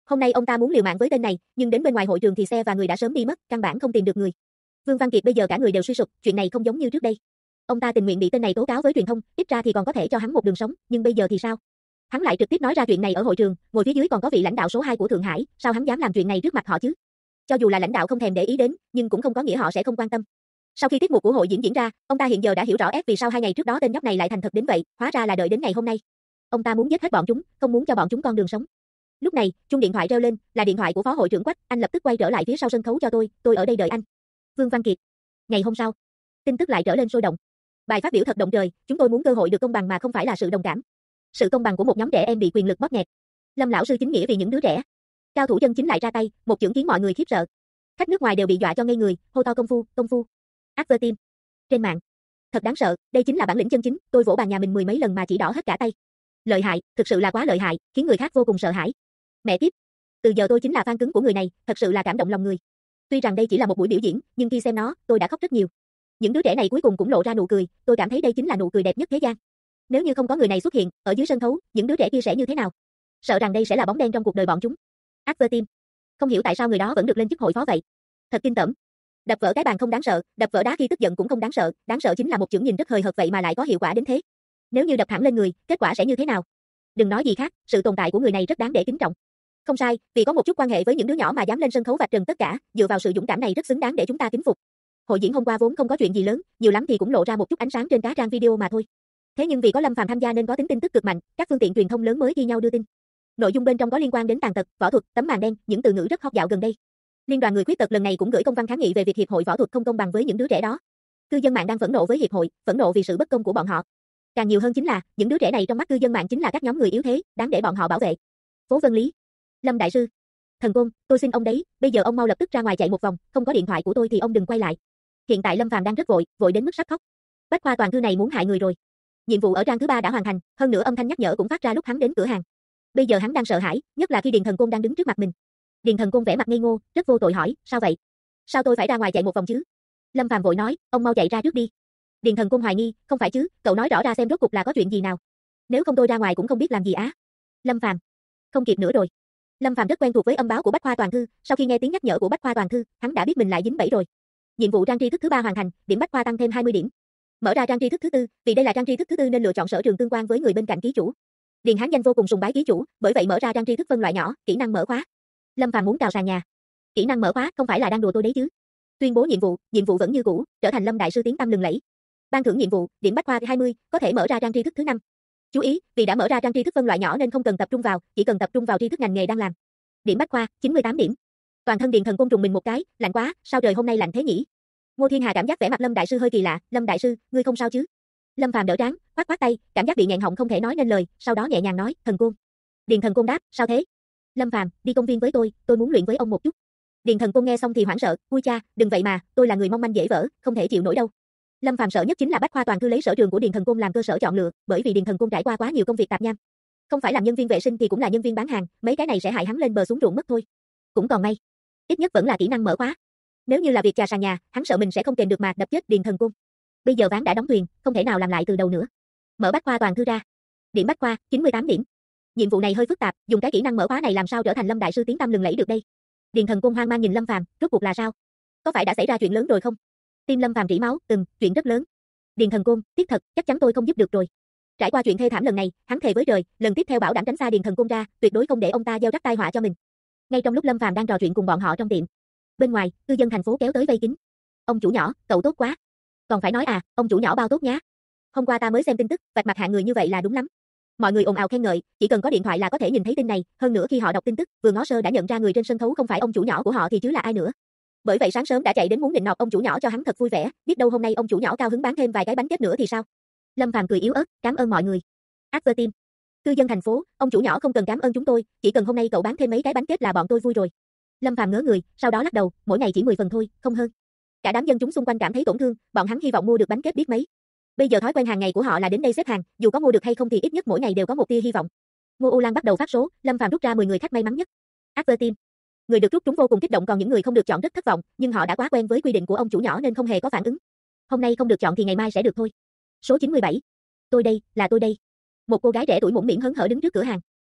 S1: Hôm nay ông ta muốn liều mạng với tên này, nhưng đến bên ngoài hội trường thì xe và người đã sớm đi mất, căn bản không tìm được người. Vương Văn Kiệt bây giờ cả người đều suy sụp, chuyện này không giống như trước đây. Ông ta tình nguyện bị tên này tố cáo với truyền thông, ít ra thì còn có thể cho hắn một đường sống, nhưng bây giờ thì sao? Hắn lại trực tiếp nói ra chuyện này ở hội trường, ngồi phía dưới còn có vị lãnh đạo số 2 của Thượng Hải, sao hắn dám làm chuyện này trước mặt họ chứ? Cho dù là lãnh đạo không thèm để ý đến, nhưng cũng không có nghĩa họ sẽ không quan tâm. Sau khi tiết mục của hội diễn ra, ông ta hiện giờ đã hiểu rõ vì sao 2 ngày trước đó tên nhóc này lại thành thật đến vậy, hóa ra là đợi đến ngày hôm nay. Ông ta muốn giết hết bọn chúng, không muốn cho bọn chúng con đường sống. Lúc này, chuông điện thoại reo lên, là điện thoại của phó hội trưởng Quách, anh lập tức quay trở lại phía sau sân khấu cho tôi ở đây đợi anh. Vương Văn Kiệt. Ngày hôm sau, tin tức lại trở lên sôi động. Bài phát biểu thật động trời, chúng tôi muốn cơ hội được công bằng mà không phải là sự đồng cảm. Sự công bằng của một nhóm trẻ em bị quyền lực bóp nghẹt. Lâm lão sư chính nghĩa vì những đứa trẻ. Cao thủ chân chính lại ra tay, một chưởng khiến mọi người khiếp sợ. Khách nước ngoài đều bị dọa cho ngây người, hô to công phu. Adver team. Trên mạng. Thật đáng sợ, đây chính là bản lĩnh chân chính, tôi vỗ bàn nhà mình 10 mấy lần mà chỉ đỏ hết cả tay. Lợi hại, thực sự là quá lợi hại, khiến người khác vô cùng sợ hãi. Mẹ kiếp. Từ giờ tôi chính là fan cứng của người này, thật sự là cảm động lòng người. Tuy rằng đây chỉ là một buổi biểu diễn, nhưng khi xem nó, tôi đã khóc rất nhiều. Những đứa trẻ này cuối cùng cũng lộ ra nụ cười, tôi cảm thấy đây chính là nụ cười đẹp nhất thế gian. Nếu như không có người này xuất hiện, ở dưới sân khấu, những đứa trẻ kia sẽ như thế nào? Sợ rằng đây sẽ là bóng đen trong cuộc đời bọn chúng. Adver team. Không hiểu tại sao người đó vẫn được lên chức hội phó vậy. Thật kinh tởm. Đập vỡ cái bàn không đáng sợ, đập vỡ đá khi tức giận cũng không đáng sợ chính là một chưởng nhìn rất hời hợt vậy mà lại có hiệu quả đến thế. Nếu như đập thẳng lên người, kết quả sẽ như thế nào? Đừng nói gì khác, sự tồn tại của người này rất đáng để kính trọng. Không sai, vì có một chút quan hệ với những đứa nhỏ mà dám lên sân khấu vạch trần tất cả, dựa vào sự dũng cảm này rất xứng đáng để chúng ta kính phục. Hội diễn hôm qua vốn không có chuyện gì lớn, nhiều lắm thì cũng lộ ra một chút ánh sáng trên các trang video mà thôi. Thế nhưng vì có Lâm Phàm tham gia nên có tính tin tức cực mạnh, các phương tiện truyền thông lớn mới thi nhau đưa tin. Nội dung bên trong có liên quan đến tàn tật, võ thuật, tấm màn đen, những từ ngữ rất hot dạo gần đây. Liên đoàn người khuyết tật lần này cũng gửi công văn kháng nghị về việc hiệp hội võ thuật không công bằng với những đứa trẻ đó. Cư dân mạng đang phẫn nộ với hiệp hội, phẫn nộ vì sự bất công của bọn họ. Càng nhiều hơn chính là, những đứa trẻ này trong mắt cư dân mạng chính là các nhóm người yếu thế, đáng để bọn họ bảo vệ. Phố Vân Lý. Lâm đại sư. Thần Côn, tôi xin ông đấy, bây giờ ông mau lập tức ra ngoài chạy một vòng, không có điện thoại của tôi thì ông đừng quay lại. Hiện tại Lâm Phàm đang rất vội đến mức sắp khóc. Bách khoa toàn thư này muốn hại người rồi. Nhiệm vụ ở trang thứ 3 đã hoàn thành, hơn nữa âm thanh nhắc nhở cũng phát ra lúc hắn đến cửa hàng. Bây giờ hắn đang sợ hãi, nhất là khi Điền Thần Côn đang đứng trước mặt mình. Điền Thần Côn vẻ mặt ngây ngô, rất vô tội hỏi, sao vậy? Sao tôi phải ra ngoài chạy một vòng chứ? Lâm Phàm vội nói, ông mau chạy ra trước đi. Điền Thần Côn hoài nghi, không phải chứ, cậu nói rõ ra xem rốt cục là có chuyện gì nào. Nếu không tôi ra ngoài cũng không biết làm gì á. Lâm Phàm, không kịp nữa rồi. Lâm Phàm rất quen thuộc với âm báo của Bách khoa toàn thư, sau khi nghe tiếng nhắc nhở của Bách khoa toàn thư, hắn đã biết mình lại dính bẫy rồi. Nhiệm vụ trang tri thức thứ 3 hoàn thành, điểm Bách khoa tăng thêm 20 điểm. Mở ra trang tri thức thứ 4, vì đây là trang tri thức thứ 4 nên lựa chọn sở trường tương quan với người bên cạnh ký chủ. Điền Hán Danh vô cùng sùng bái ký chủ, bởi vậy mở ra trang tri thức phân loại nhỏ, kỹ năng mở khóa. Lâm Phàm muốn cào sàn nhà. Kỹ năng mở khóa, không phải là đang đùa tôi đấy chứ? Tuyên bố nhiệm vụ vẫn như cũ, trở thành Lâm đại sư tiếng tăm lừng lẫy. Ban thưởng nhiệm vụ, điểm Bách khoa 20, có thể mở ra trang tri thức thứ 5. Chú ý, vì đã mở ra trang tri thức phân loại nhỏ nên không cần tập trung vào, chỉ cần tập trung vào tri thức ngành nghề đang làm. Điểm Bách khoa 98 điểm. Toàn thân Điền Thần Côn trùng mình một cái, lạnh quá, sao trời hôm nay lạnh thế nhỉ? Ngô Thiên Hà cảm giác vẻ mặt Lâm đại sư hơi kỳ lạ, Lâm đại sư, ngươi không sao chứ? Lâm Phàm đỡ trán, khoát tay, cảm giác bị nghẹn họng không thể nói nên lời, sau đó nhẹ nhàng nói, Thần Côn. Điền Thần Côn đáp, sao thế? Lâm Phàm, đi công viên với tôi muốn luyện với ông một chút. Điền Thần Côn nghe xong thì hoảng sợ, ui cha, đừng vậy mà, tôi là người mong manh dễ vỡ, không thể chịu nổi đâu. Lâm Phàm sợ nhất chính là Bách khoa toàn thư lấy sở trường của Điền Thần Côn làm cơ sở chọn lựa, bởi vì Điền Thần Côn trải qua quá nhiều công việc tạp nham. Không phải làm nhân viên vệ sinh thì cũng là nhân viên bán hàng, mấy cái này sẽ hại hắn lên bờ xuống ruộng mất thôi. Cũng còn may, ít nhất vẫn là kỹ năng mở khóa. Nếu như là việc chà sàn nhà, hắn sợ mình sẽ không kềm được mà đập chết Điền Thần Côn. Bây giờ ván đã đóng thuyền, không thể nào làm lại từ đầu nữa. Mở Bách khoa toàn thư ra. Điểm Bách khoa 98 điểm. Nhiệm vụ này hơi phức tạp, dùng cái kỹ năng mở khóa này làm sao trở thành Lâm đại sư tiếng tăm lừng lẫy được đây? Điền Thần Côn hoang mang nhìn Lâm Phàm, rốt cuộc là sao? Có phải đã xảy ra chuyện lớn rồi không? Tim Lâm Phàm rỉ máu, chuyện rất lớn. Điền Thần Côn, tiếc thật, chắc chắn tôi không giúp được rồi. Trải qua chuyện thê thảm lần này, hắn thề với trời, lần tiếp theo bảo đảm tránh xa Điền Thần Côn ra, tuyệt đối không để ông ta gieo rắc tai họa cho mình. Ngay trong lúc Lâm Phàm đang trò chuyện cùng bọn họ trong tiệm, bên ngoài, cư dân thành phố kéo tới vây kín. Ông chủ nhỏ, cậu tốt quá. Còn phải nói à, ông chủ nhỏ bao tốt nhá. Hôm qua ta mới xem tin tức, vạch mặt hạng người như vậy là đúng lắm. Mọi người ồn ào khen ngợi, chỉ cần có điện thoại là có thể nhìn thấy tin này, hơn nữa khi họ đọc tin tức, vừa ngó sơ đã nhận ra người trên sân khấu không phải ông chủ nhỏ của họ thì chứ là ai nữa. Bởi vậy sáng sớm đã chạy đến muốn nịnh nọt ông chủ nhỏ cho hắn thật vui vẻ, biết đâu hôm nay ông chủ nhỏ cao hứng bán thêm vài cái bánh kết nữa thì sao? Lâm Phàm cười yếu ớt, cảm ơn mọi người. Adver team. Cư dân thành phố, ông chủ nhỏ không cần cảm ơn chúng tôi, chỉ cần hôm nay cậu bán thêm mấy cái bánh kết là bọn tôi vui rồi. Lâm Phàm ngớ người, sau đó lắc đầu, mỗi ngày chỉ 10 phần thôi, không hơn. Cả đám dân chúng xung quanh cảm thấy tổn thương, bọn hắn hy vọng mua được bánh kết biết mấy. Bây giờ thói quen hàng ngày của họ là đến đây xếp hàng, dù có mua được hay không thì ít nhất mỗi ngày đều có một tia hy vọng. Ngô U Lan bắt đầu phát số, Lâm Phàm rút ra 10 người khách may mắn nhất. Adver team. Người được rút trúng vô cùng kích động còn những người không được chọn rất thất vọng, nhưng họ đã quá quen với quy định của ông chủ nhỏ nên không hề có phản ứng. Hôm nay không được chọn thì ngày mai sẽ được thôi. Số 97. Tôi đây, là tôi đây. Một cô gái trẻ tuổi mũm mĩm hớn hở đứng trước cửa hàng.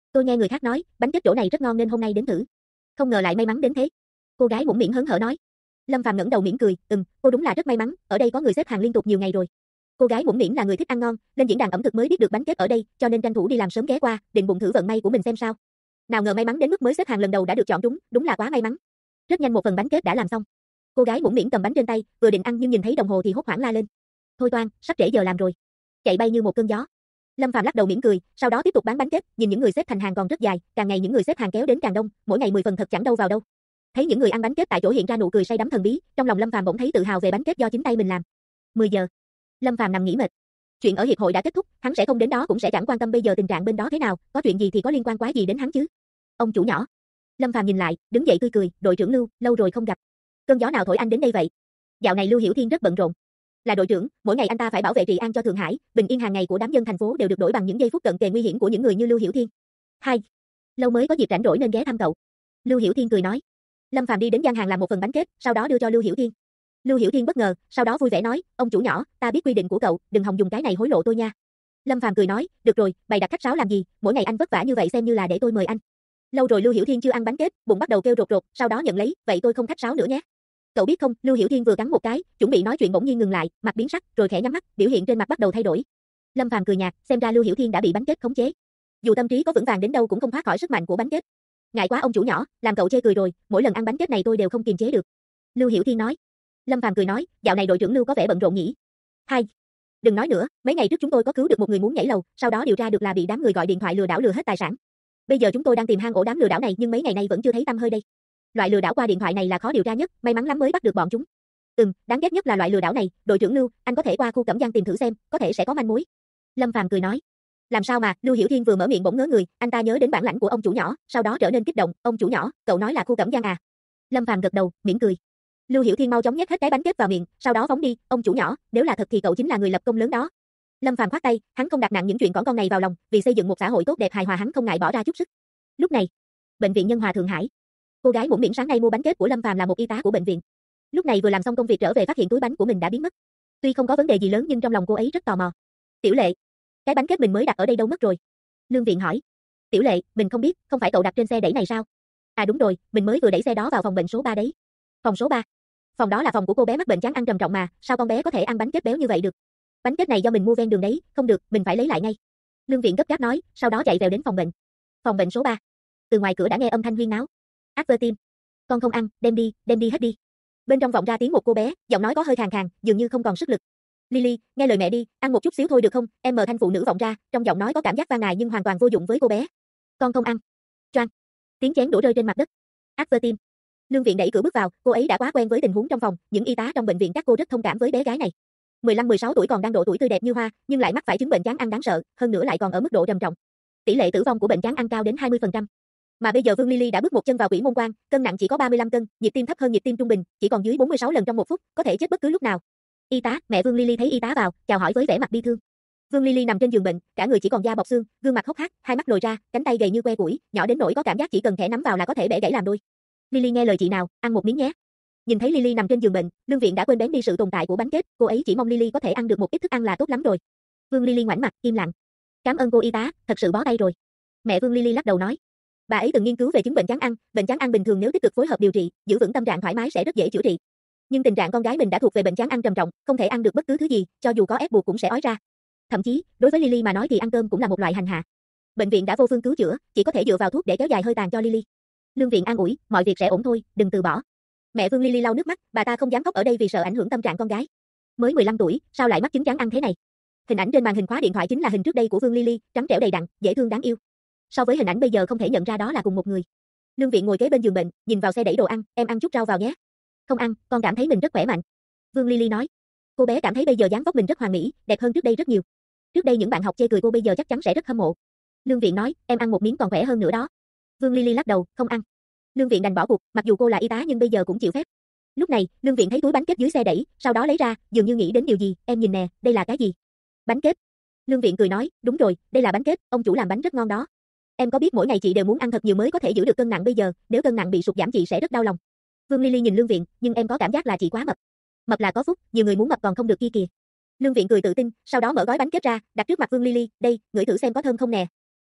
S1: Tôi nghe người khác nói, bánh kết chỗ này rất ngon nên hôm nay đến thử. Không ngờ lại may mắn đến thế. Cô gái mũm mĩm hớn hở nói. Lâm Phàm ngẩng đầu mỉm cười, cô đúng là rất may mắn, ở đây có người xếp hàng liên tục nhiều ngày rồi. Cô gái mũm mĩm là người thích ăn ngon, lên diễn đàn ẩm thực mới biết được bánh kết ở đây, cho nên tranh thủ đi làm sớm ghé qua, định bụng thử vận may của mình xem sao. Nào ngờ may mắn đến mức mới xếp hàng lần đầu đã được chọn trúng, đúng là quá may mắn. Rất nhanh một phần bánh kết đã làm xong. Cô gái mũm mĩm cầm bánh trên tay, vừa định ăn nhưng nhìn thấy đồng hồ thì hốt hoảng la lên. Thôi toan, sắp trễ giờ làm rồi. Chạy bay như một cơn gió. Lâm Phàm lắc đầu mỉm cười, sau đó tiếp tục bán bánh kết, nhìn những người xếp thành hàng còn rất dài, càng ngày những người xếp hàng kéo đến càng đông, mỗi ngày 10 phần thật chẳng đâu vào đâu. Thấy những người ăn bánh kết tại chỗ hiện ra nụ cười say đắm thần bí, trong lòng Lâm Phàm bỗng thấy tự hào về bánh kết do chính tay mình làm. 10 giờ. Lâm Phàm nằm nghỉ mệt. Chuyện ở hiệp hội đã kết thúc, hắn sẽ không đến đó cũng sẽ chẳng quan tâm bây giờ tình trạng bên đó thế nào, có chuyện gì thì có liên quan quá gì đến hắn chứ. Ông chủ nhỏ. Lâm Phàm nhìn lại, đứng dậy tươi cười, đội trưởng Lưu, lâu rồi không gặp. Cơn gió nào thổi anh đến đây vậy? Dạo này Lưu Hiểu Thiên rất bận rộn. Là đội trưởng, mỗi ngày anh ta phải bảo vệ trị an cho Thượng Hải, bình yên hàng ngày của đám dân thành phố đều được đổi bằng những giây phút cận kề nguy hiểm của những người như Lưu Hiểu Thiên. Hai, lâu mới có dịp rảnh rỗi nên ghé thăm cậu. Lưu Hiểu Thiên cười nói. Lâm Phàm đi đến gian hàng làm một phần bánh kết, sau đó đưa cho Lưu Hiểu Thiên. Lưu Hiểu Thiên bất ngờ, sau đó vui vẻ nói, ông chủ nhỏ, ta biết quy định của cậu, đừng hòng dùng cái này hối lộ tôi nha. Lâm Phàm cười nói, được rồi, bày đặt khách sáo làm gì, mỗi ngày anh vất vả như vậy xem như là để tôi mời anh. Lâu rồi Lưu Hiểu Thiên chưa ăn bánh kết, bụng bắt đầu kêu rột rột, sau đó nhận lấy, vậy tôi không khách sáo nữa nhé. Cậu biết không, Lưu Hiểu Thiên vừa cắn một cái, chuẩn bị nói chuyện bỗng nhiên ngừng lại, mặt biến sắc, rồi khẽ nhắm mắt, biểu hiện trên mặt bắt đầu thay đổi. Lâm Phàm cười nhạt, xem ra Lưu Hiểu Thiên đã bị bánh kết khống chế. Dù tâm trí có vững vàng đến đâu cũng không thoát khỏi sức mạnh của bánh kết. Ngại quá ông chủ nhỏ, làm cậu chê cười rồi, mỗi lần ăn bánh kết này tôi đều không kiềm chế được. Lưu Hiểu Thiên nói. Lâm Phàm cười nói, dạo này đội trưởng Lưu có vẻ bận rộn nhỉ. Hai, đừng nói nữa, mấy ngày trước chúng tôi có cứu được một người muốn nhảy lầu, sau đó điều tra được là bị đám người gọi điện thoại lừa đảo lừa hết tài sản. Bây giờ chúng tôi đang tìm hang ổ đám lừa đảo này nhưng mấy ngày nay vẫn chưa thấy tăm hơi đây. Loại lừa đảo qua điện thoại này là khó điều tra nhất, may mắn lắm mới bắt được bọn chúng. Đáng ghét nhất là loại lừa đảo này, đội trưởng Lưu, anh có thể qua khu Cẩm Giang tìm thử xem, có thể sẽ có manh mối. Lâm Phàm cười nói. Làm sao mà, Lưu Hiểu Thiên vừa mở miệng bỗng ngớ người, anh ta nhớ đến bản lãnh của ông chủ nhỏ, sau đó trở nên kích động, ông chủ nhỏ, cậu nói là khu Cẩm Giang à? Lâm Phàm gật đầu, mỉm cười. Lưu Hiểu Thiên mau chóng nhét hết cái bánh kết vào miệng, sau đó phóng đi, ông chủ nhỏ, nếu là thật thì cậu chính là người lập công lớn đó. Lâm Phàm khoát tay, hắn không đặt nặng những chuyện cỏn con này vào lòng, vì xây dựng một xã hội tốt đẹp hài hòa hắn không ngại bỏ ra chút sức. Lúc này, bệnh viện Nhân Hòa Thượng Hải. Cô gái mũm mĩm sáng nay mua bánh kết của Lâm Phàm là một y tá của bệnh viện. Lúc này vừa làm xong công việc trở về phát hiện túi bánh của mình đã biến mất. Tuy không có vấn đề gì lớn nhưng trong lòng cô ấy rất tò mò. Tiểu Lệ, cái bánh kết mình mới đặt ở đây đâu mất rồi? Lương Viện hỏi. Tiểu Lệ, mình không biết, không phải cậu đặt trên xe đẩy này sao? À đúng rồi, mình mới vừa đẩy xe đó vào phòng bệnh số 3 đấy. Phòng số 3? Phòng đó là phòng của cô bé mắc bệnh chán ăn trầm trọng mà, sao con bé có thể ăn bánh kết béo như vậy được? Bánh kết này do mình mua ven đường đấy, không được, mình phải lấy lại ngay. Lương Viện gấp gáp nói, sau đó chạy vèo đến phòng bệnh. Phòng bệnh số 3. Từ ngoài cửa đã nghe âm thanh huyên náo. Advertim. Con không ăn, đem đi hết đi. Bên trong vọng ra tiếng một cô bé, giọng nói có hơi khàn khàn, dường như không còn sức lực. Lily, nghe lời mẹ đi, ăn một chút xíu thôi được không? Em mờ thanh phụ nữ vọng ra, trong giọng nói có cảm giác van nài nhưng hoàn toàn vô dụng với cô bé. Con không ăn. Choang. Tiếng chén đổ rơi trên mặt đất. Advertim. Lương Viện đẩy cửa bước vào, cô ấy đã quá quen với tình huống trong phòng, những y tá trong bệnh viện các cô rất thông cảm với bé gái này. 15-16 tuổi còn đang độ tuổi tươi đẹp như hoa, nhưng lại mắc phải chứng bệnh chán ăn đáng sợ, hơn nữa lại còn ở mức độ trầm trọng. Tỷ lệ tử vong của bệnh chán ăn cao đến 20%. Mà bây giờ Vương Lily đã bước một chân vào quỷ môn quan, cân nặng chỉ có 35 cân, nhịp tim thấp hơn nhịp tim trung bình, chỉ còn dưới 46 lần trong một phút, có thể chết bất cứ lúc nào. Y tá, mẹ Vương Lily thấy y tá vào, chào hỏi với vẻ mặt bi thương. Vương Lily nằm trên giường bệnh, cả người chỉ còn da bọc xương, gương mặt hốc hác, hai mắt lồi ra, cánh tay gầy như que củi, nhỏ đến nỗi có cảm giác chỉ cần khẽ nắm vào là có thể bẻ gãy làm đôi. Lily nghe lời chị nào, ăn một miếng nhé. Nhìn thấy Lily nằm trên giường bệnh, Lương Viện đã quên bén đi sự tồn tại của bánh kết, cô ấy chỉ mong Lily có thể ăn được một ít thức ăn là tốt lắm rồi. Vương Lily ngoảnh mặt, im lặng. Cảm ơn cô y tá, thật sự bó tay rồi. Mẹ Vương Lily lắc đầu nói. Bà ấy từng nghiên cứu về chứng bệnh chán ăn bình thường nếu tích cực phối hợp điều trị, giữ vững tâm trạng thoải mái sẽ rất dễ chữa trị. Nhưng tình trạng con gái mình đã thuộc về bệnh chán ăn trầm trọng, không thể ăn được bất cứ thứ gì, cho dù có ép buộc cũng sẽ ói ra. Thậm chí, đối với Lily mà nói thì ăn cơm cũng là một loại hành hạ. Bệnh viện đã vô phương cứu chữa, chỉ có thể dựa vào thuốc để kéo dài hơi tàn cho Lily. Lương Viện an ủi, mọi việc sẽ ổn thôi, đừng từ bỏ. Mẹ Vương Lily lau nước mắt, bà ta không dám khóc ở đây vì sợ ảnh hưởng tâm trạng con gái. Mới 15 tuổi, sao lại mắc chứng chán ăn thế này? Hình ảnh trên màn hình khóa điện thoại chính là hình trước đây của Vương Lily, trắng trẻo đầy đặn, dễ thương đáng yêu. So với hình ảnh bây giờ không thể nhận ra đó là cùng một người. Lương Viện ngồi kế bên giường bệnh, nhìn vào xe đẩy đồ ăn, em ăn chút rau vào nhé. Không ăn, con cảm thấy mình rất khỏe mạnh. Vương Lily nói. Cô bé cảm thấy bây giờ dáng vóc mình rất hoàn mỹ, đẹp hơn trước đây rất nhiều. Trước đây những bạn học chê cười cô bây giờ chắc chắn sẽ rất hâm mộ. Lương Viện nói, em ăn một miếng còn khỏe hơn nữa đó. Vương Lily lắc đầu, không ăn. Lương Viện đành bỏ cuộc, mặc dù cô là y tá nhưng bây giờ cũng chịu phép. Lúc này, Lương Viện thấy túi bánh kết dưới xe đẩy, sau đó lấy ra, dường như nghĩ đến điều gì, em nhìn nè, đây là cái gì? Bánh kết. Lương Viện cười nói, đúng rồi, đây là bánh kết, ông chủ làm bánh rất ngon đó. Em có biết mỗi ngày chị đều muốn ăn thật nhiều mới có thể giữ được cân nặng bây giờ, nếu cân nặng bị sụt giảm chị sẽ rất đau lòng. Vương Lily nhìn Lương Viện, nhưng em có cảm giác là chị quá mập. Mập là có phúc, nhiều người muốn mập còn không được kia kìa. Lương Viện cười tự tin, sau đó mở gói bánh kết ra, đặt trước mặt Vương Lily, đây, ngửi thử xem có thơm không nè.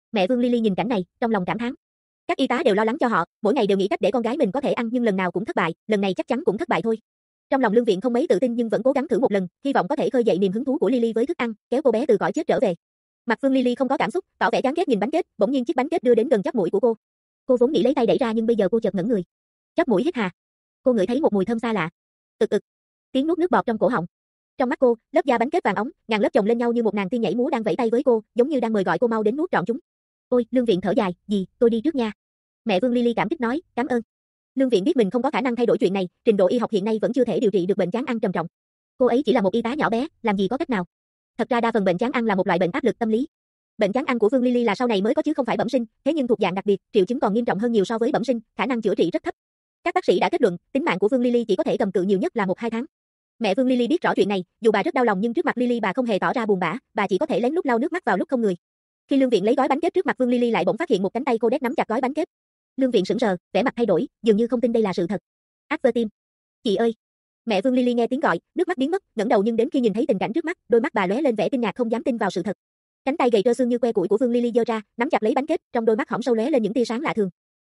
S1: Mẹ Vương Lily nhìn cảnh này, trong lòng cảm thán. Các y tá đều lo lắng cho họ, mỗi ngày đều nghĩ cách để con gái mình có thể ăn nhưng lần nào cũng thất bại, lần này chắc chắn cũng thất bại thôi. Trong lòng Lương Viện không mấy tự tin nhưng vẫn cố gắng thử một lần, hy vọng có thể khơi dậy niềm hứng thú của Lily với thức ăn, kéo cô bé từ cõi chết trở về. Mặt Vương Lily không có cảm xúc, tỏ vẻ chán ghét nhìn bánh kết, bỗng nhiên chiếc bánh kết đưa đến gần chóp mũi của cô. Cô vốn nghĩ lấy tay đẩy ra nhưng bây giờ cô chợt ngẩn người. Chóp mũi hít hà. Cô ngửi thấy một mùi thơm xa lạ. Ực ực. Tiếng nuốt nước bọt trong cổ họng. Trong mắt cô, lớp da bánh kết vàng óng, ngàn lớp chồng lên nhau như một nàng tiên nhảy múa đang vẫy tay với cô, giống như đang mời gọi cô mau đến nuốt trọn chúng. Ôi, Lương Viện thở dài, "Dì, tôi đi trước nha." Mẹ Vương Lily cảm kích nói, "Cảm ơn." Lương Viện biết mình không có khả năng thay đổi chuyện này, trình độ y học hiện nay vẫn chưa thể điều trị được bệnh chán ăn trầm trọng. Cô ấy chỉ là một y tá nhỏ bé, làm gì có cách nào. Thật ra đa phần bệnh chán ăn là một loại bệnh áp lực tâm lý. Bệnh chán ăn của Vương Lily là sau này mới có chứ không phải bẩm sinh, thế nhưng thuộc dạng đặc biệt, triệu chứng còn nghiêm trọng hơn nhiều so với bẩm sinh, khả năng chữa trị rất thấp. Các bác sĩ đã kết luận, tính mạng của Vương Lily chỉ có thể cầm cự nhiều nhất là 1-2 tháng. Mẹ Vương Lily biết rõ chuyện này, dù bà rất đau lòng nhưng trước mặt Lily bà không hề tỏ ra buồn bã, bà chỉ có thể lén lút lau nước mắt vào lúc không người. Khi Lương Viện lấy gói bánh kết trước mặt Vương Lily lại bỗng phát hiện một cánh tay cô đét nắm chặt gói bánh kết. Lương Viện sững sờ, vẻ mặt thay đổi, dường như không tin đây là sự thật. Tim. Chị ơi. Mẹ Vương Lily nghe tiếng gọi, nước mắt biến mất, ngẩng đầu nhưng đến khi nhìn thấy tình cảnh trước mắt, đôi mắt bà lóe lên vẻ kinh ngạc không dám tin vào sự thật. Cánh tay gầy trơ xương như que củi của Vương Lily giơ ra, nắm chặt lấy bánh kết, trong đôi mắt hõm sâu lóe lên những tia sáng lạ thường.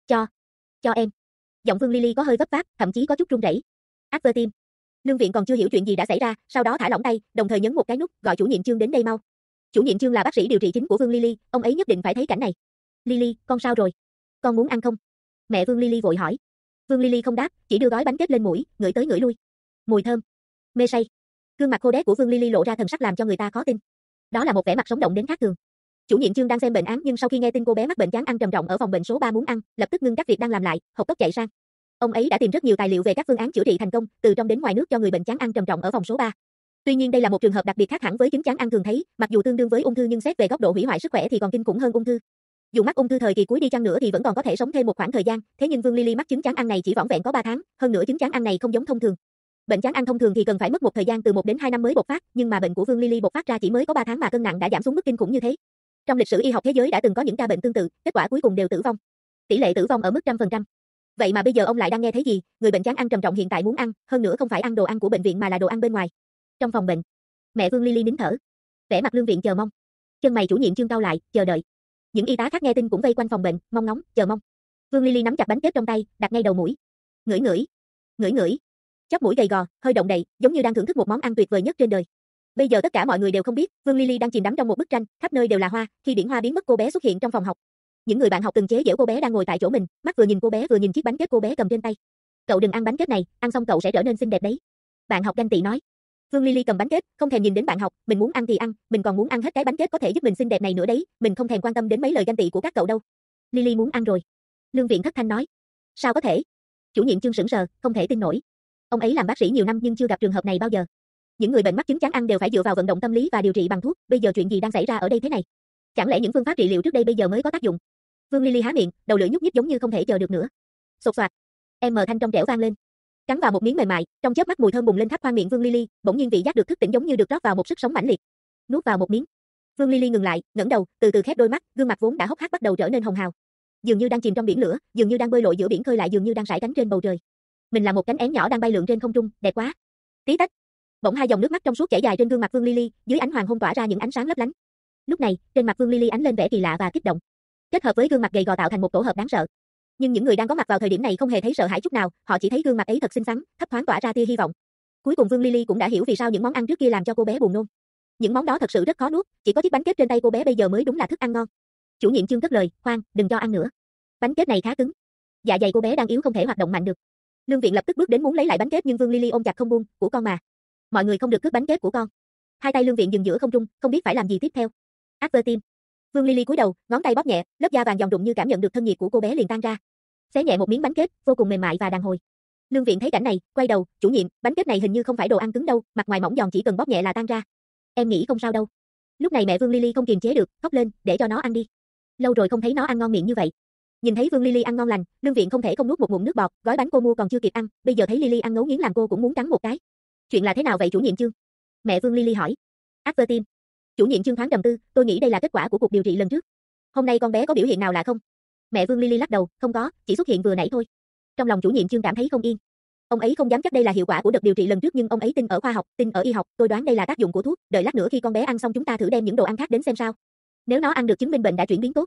S1: Cho em. Giọng Vương Lily có hơi vấp váp, thậm chí có chút run rẩy. Tim. Lương Viện còn chưa hiểu chuyện gì đã xảy ra, sau đó thả lỏng tay, đồng thời nhấn một cái nút, gọi chủ nhiệm Trương đến đây mau. Chủ nhiệm Trương là bác sĩ điều trị chính của Vương Lily, ông ấy nhất định phải thấy cảnh này. Lily, con sao rồi? Con muốn ăn không? Mẹ Vương Lily vội hỏi. Vương Lily không đáp, chỉ đưa gói bánh kết lên mũi, ngửi tới ngửi lui. Mùi thơm. Mê say. Gương mặt khô đét của Vương Lily lộ ra thần sắc làm cho người ta khó tin. Đó là một vẻ mặt sống động đến khác thường. Chủ nhiệm Trương đang xem bệnh án nhưng sau khi nghe tin cô bé mắc bệnh chán ăn trầm trọng ở phòng bệnh số 3 muốn ăn, lập tức ngưng các việc đang làm lại, hộc tốc chạy sang. Ông ấy đã tìm rất nhiều tài liệu về các phương án chữa trị thành công, từ trong đến ngoài nước cho người bệnh chán ăn trầm trọng ở phòng số 3. Tuy nhiên đây là một trường hợp đặc biệt khác hẳn với chứng chán ăn thường thấy, mặc dù tương đương với ung thư nhưng xét về góc độ hủy hoại sức khỏe thì còn kinh khủng hơn ung thư. Dù mắc ung thư thời kỳ cuối đi chăng nữa thì vẫn còn có thể sống thêm một khoảng thời gian, thế nhưng Vương Lily mắc chứng chán ăn này chỉ vỏn vẹn có 3 tháng, hơn nữa chứng chán ăn này không giống thông thường. Bệnh chán ăn thông thường thì cần phải mất một thời gian từ 1 đến 2 năm mới bộc phát, nhưng mà bệnh của Vương Lily bộc phát ra chỉ mới có 3 tháng mà cân nặng đã giảm xuống mức kinh khủng như thế. Trong lịch sử y học thế giới đã từng có những ca bệnh tương tự, kết quả cuối cùng đều tử vong. Tỷ lệ tử vong ở mức 100%. Vậy mà bây giờ ông lại đang nghe thấy gì? Người bệnh chán ăn trầm trọng hiện tại muốn ăn, hơn nữa không phải ăn đồ ăn của bệnh viện mà là đồ ăn bên ngoài. Trong phòng bệnh, mẹ Vương Lily nín thở, vẻ mặt Lương Viện chờ mong. Chân mày chủ nhiệm Trương cau lại, chờ đợi. Những y tá khác nghe tin cũng vây quanh phòng bệnh, mong ngóng, chờ mong. Vương Lily nắm chặt bánh kết trong tay, đặt ngay đầu mũi. Ngửi ngửi, ngửi ngửi. Chóp mũi gầy gò, hơi động đậy, giống như đang thưởng thức một món ăn tuyệt vời nhất trên đời. Bây giờ tất cả mọi người đều không biết, Vương Lily đang chìm đắm trong một bức tranh, khắp nơi đều là hoa, khi biển hoa biến mất cô bé xuất hiện trong phòng học. Những người bạn học từng chế giễu cô bé đang ngồi tại chỗ mình, mắt vừa nhìn cô bé vừa nhìn chiếc bánh kết cô bé cầm trên tay. Cậu đừng ăn bánh kết này, ăn xong cậu sẽ trở nên xinh đẹp đấy. Bạn học ganh tị nói. Vương Lily cầm bánh kết, không thèm nhìn đến bạn học, mình muốn ăn thì ăn, mình còn muốn ăn hết cái bánh kết có thể giúp mình xinh đẹp này nữa đấy, mình không thèm quan tâm đến mấy lời ganh tị của các cậu đâu. Lily muốn ăn rồi. Lương Viện thất thanh nói. Sao có thể? Chủ nhiệm Trương sững sờ, không thể tin nổi. Ông ấy làm bác sĩ nhiều năm nhưng chưa gặp trường hợp này bao giờ. Những người bệnh mắc chứng chán ăn đều phải dựa vào vận động tâm lý và điều trị bằng thuốc, bây giờ chuyện gì đang xảy ra ở đây thế này? Chẳng lẽ những phương pháp trị liệu trước đây bây giờ mới có tác dụng? Vương Lily há miệng, đầu lưỡi nhúc nhích giống như không thể chờ được nữa. Sột soạt. Thanh trong trẻo vang lên. Cắn vào một miếng mềm mại, trong chớp mắt mùi thơm bùng lên khắp khoang miệng Vương Lily, bỗng nhiên vị giác được thức tỉnh giống như được rót vào một sức sống mãnh liệt. Nuốt vào một miếng. Vương Lily ngừng lại, ngẩng đầu, từ từ khép đôi mắt, gương mặt vốn đã hốc hác bắt đầu trở nên hồng hào. Dường như đang chìm trong biển lửa, dường như đang bơi lội giữa biển khơi lại dường như đang rải cánh trên bầu trời. Mình là một cánh én nhỏ đang bay lượn trên không trung, đẹp quá. Tí tách. Bỗng hai dòng nước mắt trong suốt chảy dài trên gương mặt Vương Lily, dưới ánh hoàng hôn tỏa ra những ánh sáng lấp lánh. Lúc này, trên mặt Vương Lily ánh lên vẻ kỳ lạ và kích động, kết hợp với gương mặt gầy gò tạo thành một tổ hợp đáng sợ. Nhưng những người đang có mặt vào thời điểm này không hề thấy sợ hãi chút nào, họ chỉ thấy gương mặt ấy thật xinh xắn, thấp thoáng tỏa ra tia hy vọng. Cuối cùng Vương Lily cũng đã hiểu vì sao những món ăn trước kia làm cho cô bé buồn nôn. Những món đó thật sự rất khó nuốt, chỉ có chiếc bánh kết trên tay cô bé bây giờ mới đúng là thức ăn ngon. Chủ nhiệm Trương cất lời, khoan, đừng cho ăn nữa. Bánh kết này khá cứng. Dạ dày cô bé đang yếu không thể hoạt động mạnh được. Lương Viện lập tức bước đến muốn lấy lại bánh kết nhưng Vương Lily ôm chặt không buông, của con mà. Mọi người không được cướp bánh kết của con. Hai tay Lương Viện dừng giữa không trung, không biết phải làm gì tiếp theo. Tim. Vương Lily cúi đầu, ngón tay bóp nhẹ, lớp da vàng dòng đụng như cảm nhận được thân nhiệt của cô bé liền tan ra. Xé nhẹ một miếng bánh kết, vô cùng mềm mại và đàn hồi. Lương Viện thấy cảnh này, quay đầu, chủ nhiệm, bánh kết này hình như không phải đồ ăn cứng đâu, mặt ngoài mỏng giòn chỉ cần bóp nhẹ là tan ra. Em nghĩ không sao đâu. Lúc này mẹ Vương Lily không kiềm chế được, khóc lên, để cho nó ăn đi. Lâu rồi không thấy nó ăn ngon miệng như vậy. Nhìn thấy Vương Lily ăn ngon lành, Lương Viện không thể không nuốt một ngụm nước bọt, gói bánh cô mua còn chưa kịp ăn, bây giờ thấy Lily ăn ngấu nghiến làm cô cũng muốn cắn một cái. Chuyện là thế nào vậy chủ nhiệm Trương? Mẹ Vương Lily hỏi. Tim. Chủ nhiệm Trương thoáng trầm tư, tôi nghĩ đây là kết quả của cuộc điều trị lần trước. Hôm nay con bé có biểu hiện nào lạ không? Mẹ Vương Lily lắc đầu, không có, chỉ xuất hiện vừa nãy thôi. Trong lòng chủ nhiệm Trương cảm thấy không yên. Ông ấy không dám chắc đây là hiệu quả của đợt điều trị lần trước nhưng ông ấy tin ở khoa học, tin ở y học, tôi đoán đây là tác dụng của thuốc, đợi lát nữa khi con bé ăn xong chúng ta thử đem những đồ ăn khác đến xem sao. Nếu nó ăn được chứng minh bệnh đã chuyển biến tốt,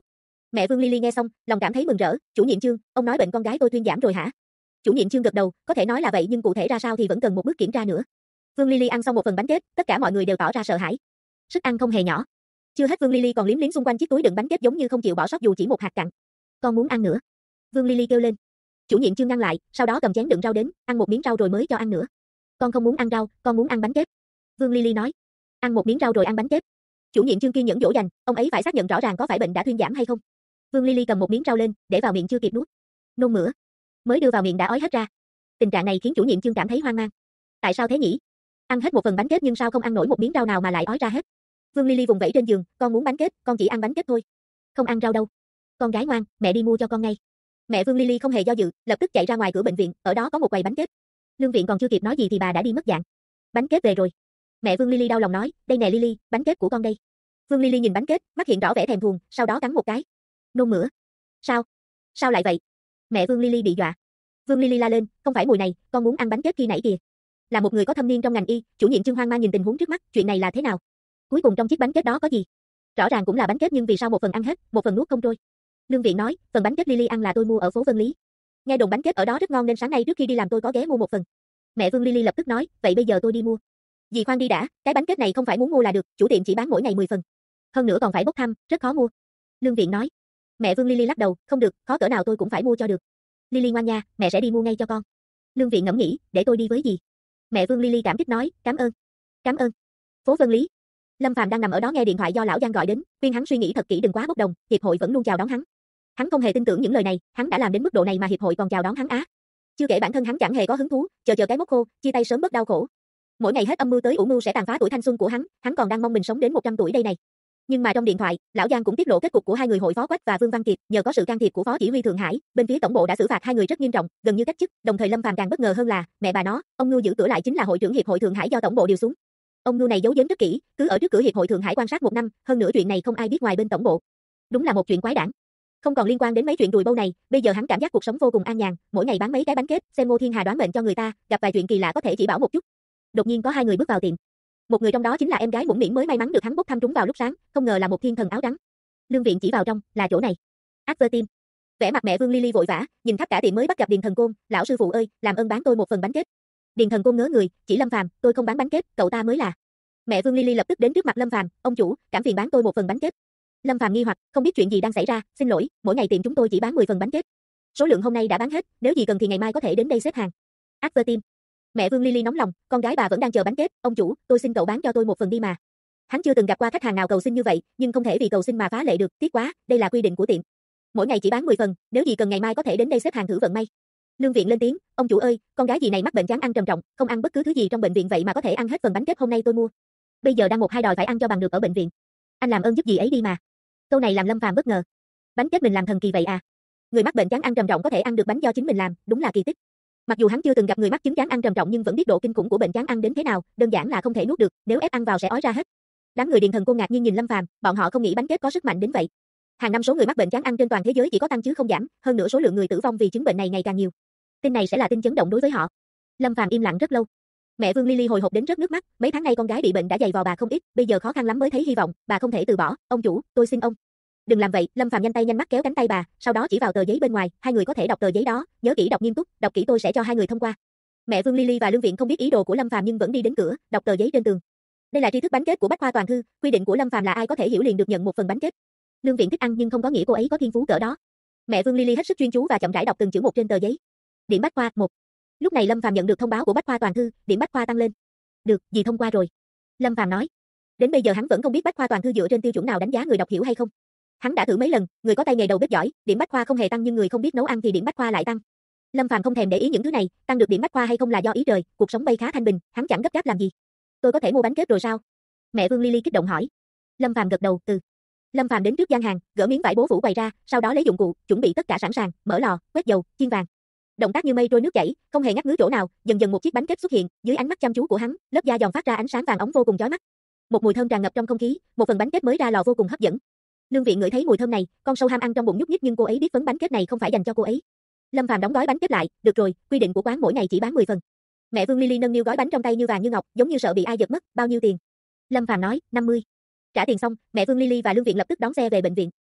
S1: Mẹ Vương Lily nghe xong, lòng cảm thấy mừng rỡ, chủ nhiệm Chương, ông nói bệnh con gái tôi thuyên giảm rồi hả? Chủ nhiệm Chương gật đầu, có thể nói là vậy nhưng cụ thể ra sao thì vẫn cần một bước kiểm tra nữa. Vương Lily ăn xong một phần bánh kết, tất cả mọi người đều tỏ ra sợ hãi. Sức ăn không hề nhỏ. Chưa hết Vương Lily còn liếm liếm xung quanh chiếc túi đựng bánh kết giống như không chịu bỏ sót dù chỉ một hạt cặn. Con muốn ăn nữa. Vương Lily kêu lên. Chủ nhiệm Chương ngăn lại, sau đó cầm chén đựng rau đến, ăn một miếng rau rồi mới cho ăn nữa. Con không muốn ăn rau, con muốn ăn bánh kết. Vương Lily nói. Ăn một miếng rau rồi ăn bánh kết. Chủ nhiệm Chương kiên nhẫn dỗ dành, ông ấy phải xác nhận rõ ràng có phải bệnh đã thuyên giảm hay không. Vương Lily cầm một miếng rau lên, để vào miệng chưa kịp nuốt. Nôn mửa. Mới đưa vào miệng đã ói hết ra. Tình trạng này khiến chủ nhiệm Chương cảm thấy hoang mang. Tại sao thế nhỉ? Ăn hết một phần bánh kết nhưng sao không ăn nổi một miếng rau nào mà lại ói ra hết? Vương Lily vùng vẫy trên giường, con muốn bánh kết, con chỉ ăn bánh kết thôi. Không ăn rau đâu. Con gái ngoan, mẹ đi mua cho con ngay. Mẹ Vương Lily không hề do dự, lập tức chạy ra ngoài cửa bệnh viện, ở đó có một quầy bánh kết. Lương Viện còn chưa kịp nói gì thì bà đã đi mất dạng. Bánh kết về rồi. Mẹ Vương Lily đau lòng nói, đây nè Lily, bánh kết của con đây. Vương Lily nhìn bánh kết, mắt hiện rõ vẻ thèm thuồng, sau đó cắn một cái. Nôn mửa. Sao? Sao lại vậy? Mẹ Vương Lily bị dọa. Vương Lily la lên, không phải mùi này, con muốn ăn bánh kết khi nãy kìa. Là một người có thâm niên trong ngành y, chủ nhiệm Chương hoang mang nhìn tình huống trước mắt, chuyện này là thế nào? Cuối cùng trong chiếc bánh kết đó có gì? Rõ ràng cũng là bánh kết nhưng vì sao một phần ăn hết, một phần nuốt không trôi? Lương Viện nói, phần bánh kết Lily ăn là tôi mua ở phố Vân Lý. Nghe đồn bánh kết ở đó rất ngon nên sáng nay trước khi đi làm tôi có ghé mua một phần. Mẹ Vương Lily lập tức nói, vậy bây giờ tôi đi mua. Dì khoan đi đã, cái bánh kết này không phải muốn mua là được, chủ tiệm chỉ bán mỗi ngày 10 phần. Hơn nữa còn phải bốc thăm, rất khó mua. Lương Viện nói. Mẹ Vương Lily lắc đầu, không được, khó cỡ nào tôi cũng phải mua cho được. Lily ngoan nha, mẹ sẽ đi mua ngay cho con. Lương Viện ngẫm nghĩ, để tôi đi với dì. Mẹ Vương Lily cảm kích nói, cảm ơn. Cảm ơn. Phố Vân Lý. Lâm Phàm đang nằm ở đó nghe điện thoại do lão Giang gọi đến, khuyên hắn suy nghĩ thật kỹ đừng quá bốc đồng, hiệp hội vẫn luôn chào đón hắn. Hắn không hề tin tưởng những lời này, hắn đã làm đến mức độ này mà hiệp hội còn chào đón hắn á. Chưa kể bản thân hắn chẳng hề có hứng thú, chờ cái mốc khô, chia tay sớm bớt đau khổ. Mỗi ngày hết âm mưu tới ủ mưu sẽ tàn phá tuổi thanh xuân của hắn còn đang mong mình sống đến 100 tuổi đây này. Nhưng mà trong điện thoại, lão Giang cũng tiết lộ kết cục của hai người hội Phó Quách và Vương Văn Kiệt, nhờ có sự can thiệp của Phó Chỉ huy Thượng Hải, bên phía tổng bộ đã xử phạt hai người rất nghiêm trọng, gần như cách chức, đồng thời Lâm Phàm càng bất ngờ hơn là, mẹ bà nó, ông Ngưu giữ cửa lại chính là hội trưởng hiệp hội Thượng Hải do tổng bộ điều xuống. Ông Ngưu này giấu giếm rất kỹ, cứ ở trước cửa hiệp hội Thượng Hải quan sát 1 năm, hơn nữa chuyện này không ai biết ngoài bên tổng bộ. Đúng là một chuyện quái đản. Không còn liên quan đến mấy chuyện đùi bâu này, bây giờ hắn cảm giác cuộc sống vô cùng an nhàn, mỗi ngày bán mấy cái bánh kết, xem Ngô Thiên Hà đoán mệnh cho người ta, gặp vài chuyện kỳ lạ có thể chỉ bảo một chút. Đột nhiên có hai người bước vào tiệm. Một người trong đó chính là em gái Muỗng Miễn mới may mắn được hắn bốc thăm trúng vào lúc sáng, không ngờ là một thiên thần áo trắng. Lương Viện chỉ vào trong, là chỗ này. Advertim. Vẻ mặt mẹ Vương Lily vội vã, nhìn khắp cả tiệm mới bắt gặp Điền Thần Côn, lão sư phụ ơi, làm ơn bán tôi một phần bánh kết. Điền Thần Côn ngớ người, chỉ Lâm Phàm, tôi không bán bánh kết, cậu ta mới là. Mẹ Vương Lily lập tức đến trước mặt Lâm Phàm, ông chủ, cảm phiền bán tôi một phần bánh kết. Lâm Phàm nghi hoặc, không biết chuyện gì đang xảy ra, xin lỗi, mỗi ngày tiệm chúng tôi chỉ bán 10 phần bánh kết. Số lượng hôm nay đã bán hết, nếu gì cần thì ngày mai có thể đến đây xếp hàng. Advertim. Mẹ Vương Lily nóng lòng, con gái bà vẫn đang chờ bánh kết, ông chủ, tôi xin cậu bán cho tôi một phần đi mà. Hắn chưa từng gặp qua khách hàng nào cầu xin như vậy, nhưng không thể vì cầu xin mà phá lệ được, tiếc quá, đây là quy định của tiệm. Mỗi ngày chỉ bán 10 phần, nếu gì cần ngày mai có thể đến đây xếp hàng thử vận may. Lương Viện lên tiếng, ông chủ ơi, con gái dì này mắc bệnh chán ăn trầm trọng, không ăn bất cứ thứ gì trong bệnh viện vậy mà có thể ăn hết phần bánh kết hôm nay tôi mua. Bây giờ đang một hai đòi phải ăn cho bằng được ở bệnh viện. Anh làm ơn giúp dì ấy đi mà. Câu này làm Lâm Phàm bất ngờ. Bánh kết mình làm thần kỳ vậy à? Người mắc bệnh chán ăn trầm trọng có thể ăn được bánh do chính mình làm, đúng là kỳ tích. Mặc dù hắn chưa từng gặp người mắc chứng chán ăn trầm trọng nhưng vẫn biết độ kinh khủng của bệnh chán ăn đến thế nào, đơn giản là không thể nuốt được, nếu ép ăn vào sẽ ói ra hết. Đám người Điền Thần Côn ngạc nhiên nhìn Lâm Phàm, bọn họ không nghĩ bánh kết có sức mạnh đến vậy. Hàng năm số người mắc bệnh chán ăn trên toàn thế giới chỉ có tăng chứ không giảm, hơn nữa số lượng người tử vong vì chứng bệnh này ngày càng nhiều. Tin này sẽ là tin chấn động đối với họ. Lâm Phàm im lặng rất lâu. Mẹ Vương Lily hồi hộp đến rớt nước mắt, mấy tháng nay con gái bị bệnh đã dày vò bà không ít, bây giờ khó khăn lắm mới thấy hy vọng, bà không thể từ bỏ, ông chủ, tôi xin ông. Đừng làm vậy, Lâm Phàm nhanh tay nhanh mắt kéo cánh tay bà, sau đó chỉ vào tờ giấy bên ngoài, hai người có thể đọc tờ giấy đó, nhớ kỹ đọc nghiêm túc, đọc kỹ tôi sẽ cho hai người thông qua. Mẹ Vương Lily và Lương Viện không biết ý đồ của Lâm Phàm nhưng vẫn đi đến cửa, đọc tờ giấy trên tường. Đây là tri thức bánh kết của Bách Khoa Toàn Thư, quy định của Lâm Phàm là ai có thể hiểu liền được nhận một phần bánh kết. Lương Viện thích ăn nhưng không có nghĩa cô ấy có thiên phú cỡ đó. Mẹ Vương Lily hết sức chuyên chú và chậm rãi đọc từng chữ một trên tờ giấy. Điểm Bách Khoa 1. Lúc này Lâm Phàm nhận được thông báo của Bách Khoa Toàn Thư, điểm Bách Khoa tăng lên. Được, dì thông qua rồi. Lâm Phàm nói. Đến bây giờ hắn vẫn không biết Bách Khoa Toàn Thư dựa trên tiêu chuẩn nào đánh giá người đọc hiểu hay không. Hắn đã thử mấy lần, người có tay nghề đầu bếp giỏi, điểm Bách Khoa không hề tăng nhưng người không biết nấu ăn thì điểm Bách Khoa lại tăng. Lâm Phàm không thèm để ý những thứ này, tăng được điểm Bách Khoa hay không là do ý trời, cuộc sống bay khá thanh bình, hắn chẳng gấp gáp làm gì. Tôi có thể mua bánh kết rồi sao? Mẹ Vương Lily kích động hỏi. Lâm Phàm gật đầu, từ. Lâm Phàm đến trước gian hàng, gỡ miếng vải bố phủ bày ra, sau đó lấy dụng cụ, chuẩn bị tất cả sẵn sàng, mở lò, quét dầu, chiên vàng. Động tác như mây trôi nước chảy, không hề ngắt ngứ chỗ nào, dần dần một chiếc bánh kết xuất hiện, dưới ánh mắt chăm chú của hắn, lớp da giòn phát ra ánh sáng vàng óng vô cùng chói mắt. Một mùi thơm tràn ngập trong không khí, một phần bánh kết mới ra lò vô cùng hấp dẫn. Lương Viện ngửi thấy mùi thơm này, con sâu ham ăn trong bụng nhúc nhích nhưng cô ấy biết vấn bánh kết này không phải dành cho cô ấy. Lâm Phàm đóng gói bánh kết lại, được rồi, quy định của quán mỗi ngày chỉ bán 10 phần. Mẹ Vương Lily nâng niu gói bánh trong tay như vàng như ngọc, giống như sợ bị ai giật mất, bao nhiêu tiền? Lâm Phàm nói, 50. Trả tiền xong, mẹ Vương Lily và Lương Viện lập tức đón xe về bệnh viện.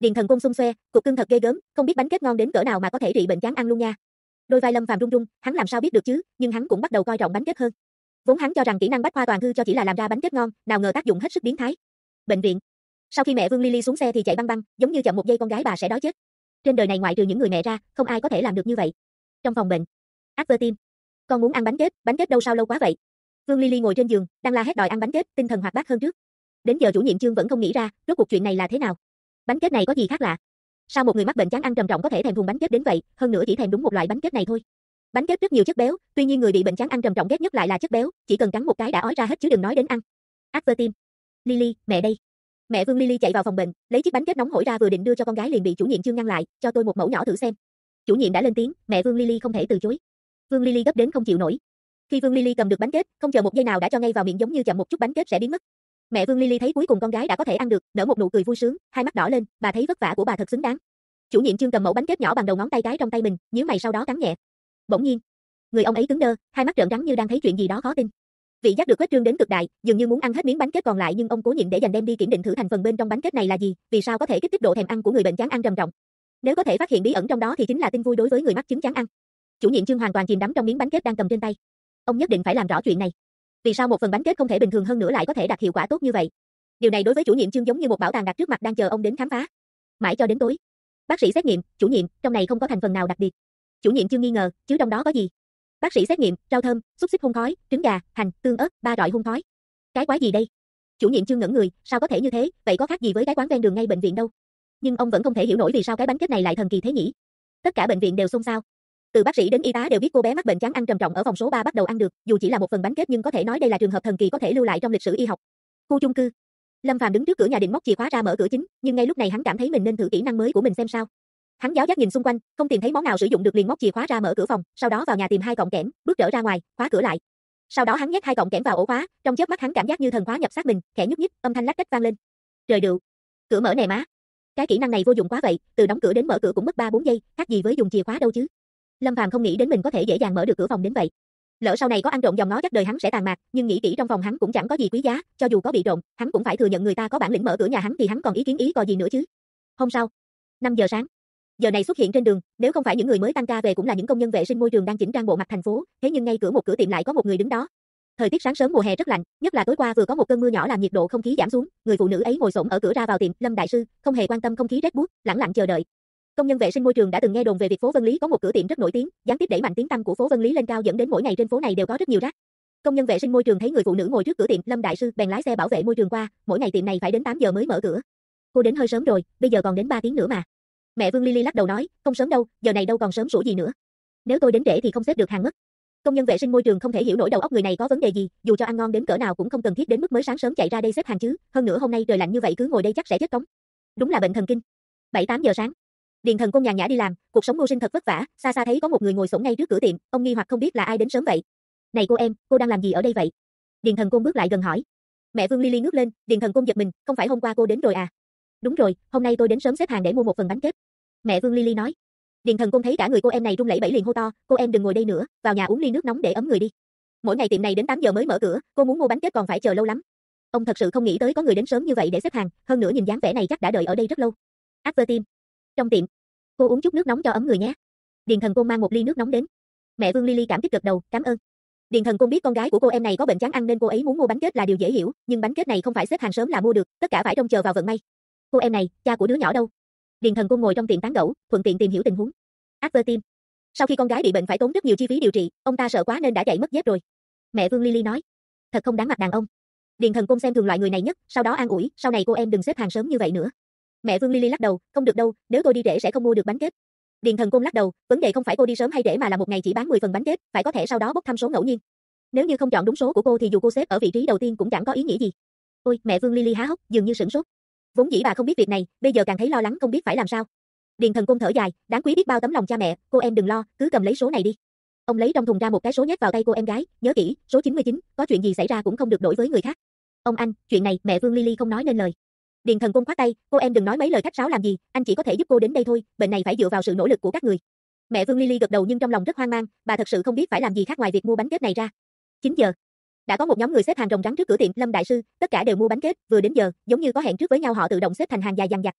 S1: Điền Thần Côn xung xoe, cục cưng thật ghê gớm, không biết bánh kết ngon đến cỡ nào mà có thể trị bệnh chán ăn luôn nha. Đôi vai Lâm Phàm run run, hắn làm sao biết được chứ, nhưng hắn cũng bắt đầu coi trọng bánh kết hơn. Vốn hắn cho rằng kỹ năng bách khoa toàn thư cho chỉ là làm ra bánh kết ngon, nào ngờ tác dụng hết sức biến thái. Bệnh viện. Sau khi mẹ Vương Lily xuống xe thì chạy băng băng, giống như chậm một giây con gái bà sẽ đói chết. Trên đời này ngoại trừ những người mẹ ra, không ai có thể làm được như vậy. Trong phòng bệnh. Advertine. Con muốn ăn bánh kết đâu sao lâu quá vậy? Vương Lily ngồi trên giường, đang la hét đòi ăn bánh kết, tinh thần hoạt bát hơn trước. Đến giờ chủ nhiệm Chương vẫn không nghĩ ra, rốt cuộc chuyện này là thế nào. Bánh kết này có gì khác lạ? Sao một người mắc bệnh chán ăn trầm trọng có thể thèm thuồng bánh kết đến vậy, hơn nữa chỉ thèm đúng một loại bánh kết này thôi. Bánh kết rất nhiều chất béo, tuy nhiên người bị bệnh chán ăn trầm trọng ghét nhất lại là chất béo, chỉ cần cắn một cái đã ói ra hết chứ đừng nói đến ăn. Advertine. Lily, mẹ đây. Mẹ Vương Lily chạy vào phòng bệnh, lấy chiếc bánh kết nóng hổi ra vừa định đưa cho con gái liền bị chủ nhiệm Chương ngăn lại, cho tôi một mẩu nhỏ thử xem. Chủ nhiệm đã lên tiếng, mẹ Vương Lily không thể từ chối. Vương Lily gấp đến không chịu nổi. Khi Vương Lily cầm được bánh kết, không chờ một giây nào đã cho ngay vào miệng giống như chậm một chút bánh kết sẽ biến mất. Mẹ Vương Lily thấy cuối cùng con gái đã có thể ăn được, nở một nụ cười vui sướng, hai mắt đỏ lên, bà thấy vất vả của bà thật xứng đáng. Chủ nhiệm Chương cầm mẩu bánh kết nhỏ bằng đầu ngón tay cái trong tay mình, nhíu mày sau đó cắn nhẹ. Bỗng nhiên, người ông ấy cứng đơ, hai mắt trợn trắng như đang thấy chuyện gì đó khó tin. Vị giác được khuếch trương đến cực đại, dường như muốn ăn hết miếng bánh kết còn lại nhưng ông cố nhịn để dành đem đi kiểm định thử thành phần bên trong bánh kết này là gì, vì sao có thể kích thích độ thèm ăn của người bệnh chán ăn trầm trọng. Nếu có thể phát hiện bí ẩn trong đó thì chính là tin vui đối với người mắc chứng chán ăn. Chủ nhiệm Chương hoàn toàn chìm đắm trong miếng bánh kết đang cầm trên tay. Ông nhất định phải làm rõ chuyện này. Vì sao một phần bánh kết không thể bình thường hơn nữa lại có thể đạt hiệu quả tốt như vậy? Điều này đối với chủ nhiệm Chương giống như một bảo tàng đặt trước mặt đang chờ ông đến khám phá. Mãi cho đến tối, bác sĩ xét nghiệm, chủ nhiệm, trong này không có thành phần nào đặc biệt. Chủ nhiệm Chương nghi ngờ, chứ trong đó có gì? Bác sĩ xét nghiệm, rau thơm, xúc xích hun khói, trứng gà, hành, tương ớt, ba rọi hun khói. Cái quái gì đây? Chủ nhiệm Chương ngẩn người, sao có thể như thế, vậy có khác gì với cái quán ven đường ngay bệnh viện đâu? Nhưng ông vẫn không thể hiểu nổi vì sao cái bánh kết này lại thần kỳ thế nhỉ? Tất cả bệnh viện đều xôn xao. Từ bác sĩ đến y tá đều biết cô bé mắc bệnh chán ăn trầm trọng ở phòng số 3 bắt đầu ăn được, dù chỉ là một phần bánh kết nhưng có thể nói đây là trường hợp thần kỳ có thể lưu lại trong lịch sử y học. Khu chung cư. Lâm Phàm đứng trước cửa nhà định móc chìa khóa ra mở cửa chính, nhưng ngay lúc này hắn cảm thấy mình nên thử kỹ năng mới của mình xem sao. Hắn giáo giác nhìn xung quanh, không tìm thấy món nào sử dụng được liền móc chìa khóa ra mở cửa phòng, sau đó vào nhà tìm hai cọng kẽm, bước trở ra ngoài, khóa cửa lại. Sau đó hắn nhét hai cọng kẽm vào ổ khóa, trong chớp mắt hắn cảm giác như thần khóa nhập xác mình, khẽ nhúc nhích, âm thanh lách cách vang lên. Trời đựu, cửa mở nè má. Cái kỹ năng này vô dụng quá vậy, từ đóng cửa đến mở cửa cũng mất 3-4 giây, khác gì với dùng chìa khóa đâu chứ. Lâm Phàm không nghĩ đến mình có thể dễ dàng mở được cửa phòng đến vậy. Lỡ sau này có ăn trộm dòm ngó chắc đời hắn sẽ tàn mạc, nhưng nghĩ kỹ trong phòng hắn cũng chẳng có gì quý giá, cho dù có bị trộm, hắn cũng phải thừa nhận người ta có bản lĩnh mở cửa nhà hắn thì hắn còn ý kiến ý cò gì nữa chứ. Hôm sau, 5 giờ sáng. Giờ này xuất hiện trên đường, nếu không phải những người mới tăng ca về cũng là những công nhân vệ sinh môi trường đang chỉnh trang bộ mặt thành phố, thế nhưng ngay cửa một cửa tiệm lại có một người đứng đó. Thời tiết sáng sớm mùa hè rất lạnh, nhất là tối qua vừa có một cơn mưa nhỏ làm nhiệt độ không khí giảm xuống, người phụ nữ ấy ngồi xổm ở cửa ra vào tiệm, Lâm đại sư, không hề quan tâm không khí rét buốt, lẳng lặng chờ đợi. Công nhân vệ sinh môi trường đã từng nghe đồn về việc phố Vân Lý có một cửa tiệm rất nổi tiếng, gián tiếp đẩy mạnh tiếng tăm của phố Vân Lý lên cao dẫn đến mỗi ngày trên phố này đều có rất nhiều rác. Công nhân vệ sinh môi trường thấy người phụ nữ ngồi trước cửa tiệm, Lâm đại sư bèn lái xe bảo vệ môi trường qua, mỗi ngày tiệm này phải đến 8 giờ mới mở cửa. Cô đến hơi sớm rồi, bây giờ còn đến 3 tiếng nữa mà. Mẹ Vương Lily lắc đầu nói, không sớm đâu, giờ này đâu còn sớm sủa gì nữa. Nếu tôi đến trễ thì không xếp được hàng mất. Công nhân vệ sinh môi trường không thể hiểu nổi đầu óc người này có vấn đề gì, dù cho ăn ngon đến cỡ nào cũng không cần thiết đến mức mới sáng sớm chạy ra đây xếp hàng chứ, hơn nữa hôm nay trời lạnh như vậy cứ ngồi đây chắc sẽ chết cống. Đúng là bệnh thần kinh. 7-8 giờ sáng. Điền Thần Côn nhàn nhã đi làm, cuộc sống mưu sinh thật vất vả, xa xa thấy có một người ngồi xổm ngay trước cửa tiệm, ông nghi hoặc không biết là ai đến sớm vậy. Này cô em, cô đang làm gì ở đây vậy? Điền Thần Côn bước lại gần hỏi. Mẹ Vương Lily ngước lên, Điền Thần Côn giật mình, không phải hôm qua cô đến rồi à? Đúng rồi, hôm nay tôi đến sớm xếp hàng để mua một phần bánh kết. Mẹ Vương Lily nói. Điền Thần Côn thấy cả người cô em này run lẩy bẩy liền hô to, cô em đừng ngồi đây nữa, vào nhà uống ly nước nóng để ấm người đi. Mỗi ngày tiệm này đến 8 giờ mới mở cửa, cô muốn mua bánh kết còn phải chờ lâu lắm. Ông thật sự không nghĩ tới có người đến sớm như vậy để xếp hàng, hơn nữa nhìn dáng vẻ này chắc đã đợi ở đây rất lâu. Advertine. Trong tiệm. Cô uống chút nước nóng cho ấm người nhé. Điền Thần Côn mang một ly nước nóng đến. Mẹ Vương Lily cảm kích gật đầu, cảm ơn. Điền Thần Côn biết con gái của cô em này có bệnh chán ăn nên cô ấy muốn mua bánh kết là điều dễ hiểu, nhưng bánh kết này không phải xếp hàng sớm là mua được, tất cả phải trông chờ vào vận may. Cô em này, cha của đứa nhỏ đâu? Điền Thần Côn ngồi trong tiệm tán gẫu, thuận tiện tìm hiểu tình huống. Advertine. Sau khi con gái bị bệnh phải tốn rất nhiều chi phí điều trị, ông ta sợ quá nên đã chạy mất dép rồi. Mẹ Vương Lily nói. Thật không đáng mặt đàn ông. Điền Thần Côn xem thường loại người này nhất, sau đó an ủi, sau này cô em đừng xếp hàng sớm như vậy nữa. Mẹ Vương Lily lắc đầu, không được đâu, nếu tôi đi trễ sẽ không mua được bánh kết. Điền Thần Côn lắc đầu, vấn đề không phải cô đi sớm hay trễ mà là một ngày chỉ bán 10 phần bánh kết, phải có thể sau đó bốc thăm số ngẫu nhiên. Nếu như không chọn đúng số của cô thì dù cô xếp ở vị trí đầu tiên cũng chẳng có ý nghĩa gì. Ôi, mẹ Vương Lily há hốc, dường như sửng sốt. Vốn dĩ bà không biết việc này, bây giờ càng thấy lo lắng không biết phải làm sao. Điền Thần Côn thở dài, đáng quý biết bao tấm lòng cha mẹ, cô em đừng lo, cứ cầm lấy số này đi. Ông lấy trong thùng ra một cái số nhét vào tay cô em gái, nhớ kỹ, số 99, có chuyện gì xảy ra cũng không được đổi với người khác. Ông anh, chuyện này mẹ Vương Lily không nói nên lời. Điền Thần Côn khoát tay, cô em đừng nói mấy lời khách sáo làm gì, anh chỉ có thể giúp cô đến đây thôi, bệnh này phải dựa vào sự nỗ lực của các người. Mẹ Vương Lily gật đầu nhưng trong lòng rất hoang mang, bà thật sự không biết phải làm gì khác ngoài việc mua bánh kết này ra. 9 giờ. Đã có một nhóm người xếp hàng rồng rắn trước cửa tiệm Lâm đại sư, tất cả đều mua bánh kết, vừa đến giờ, giống như có hẹn trước với nhau họ tự động xếp thành hàng dài dằng dặc.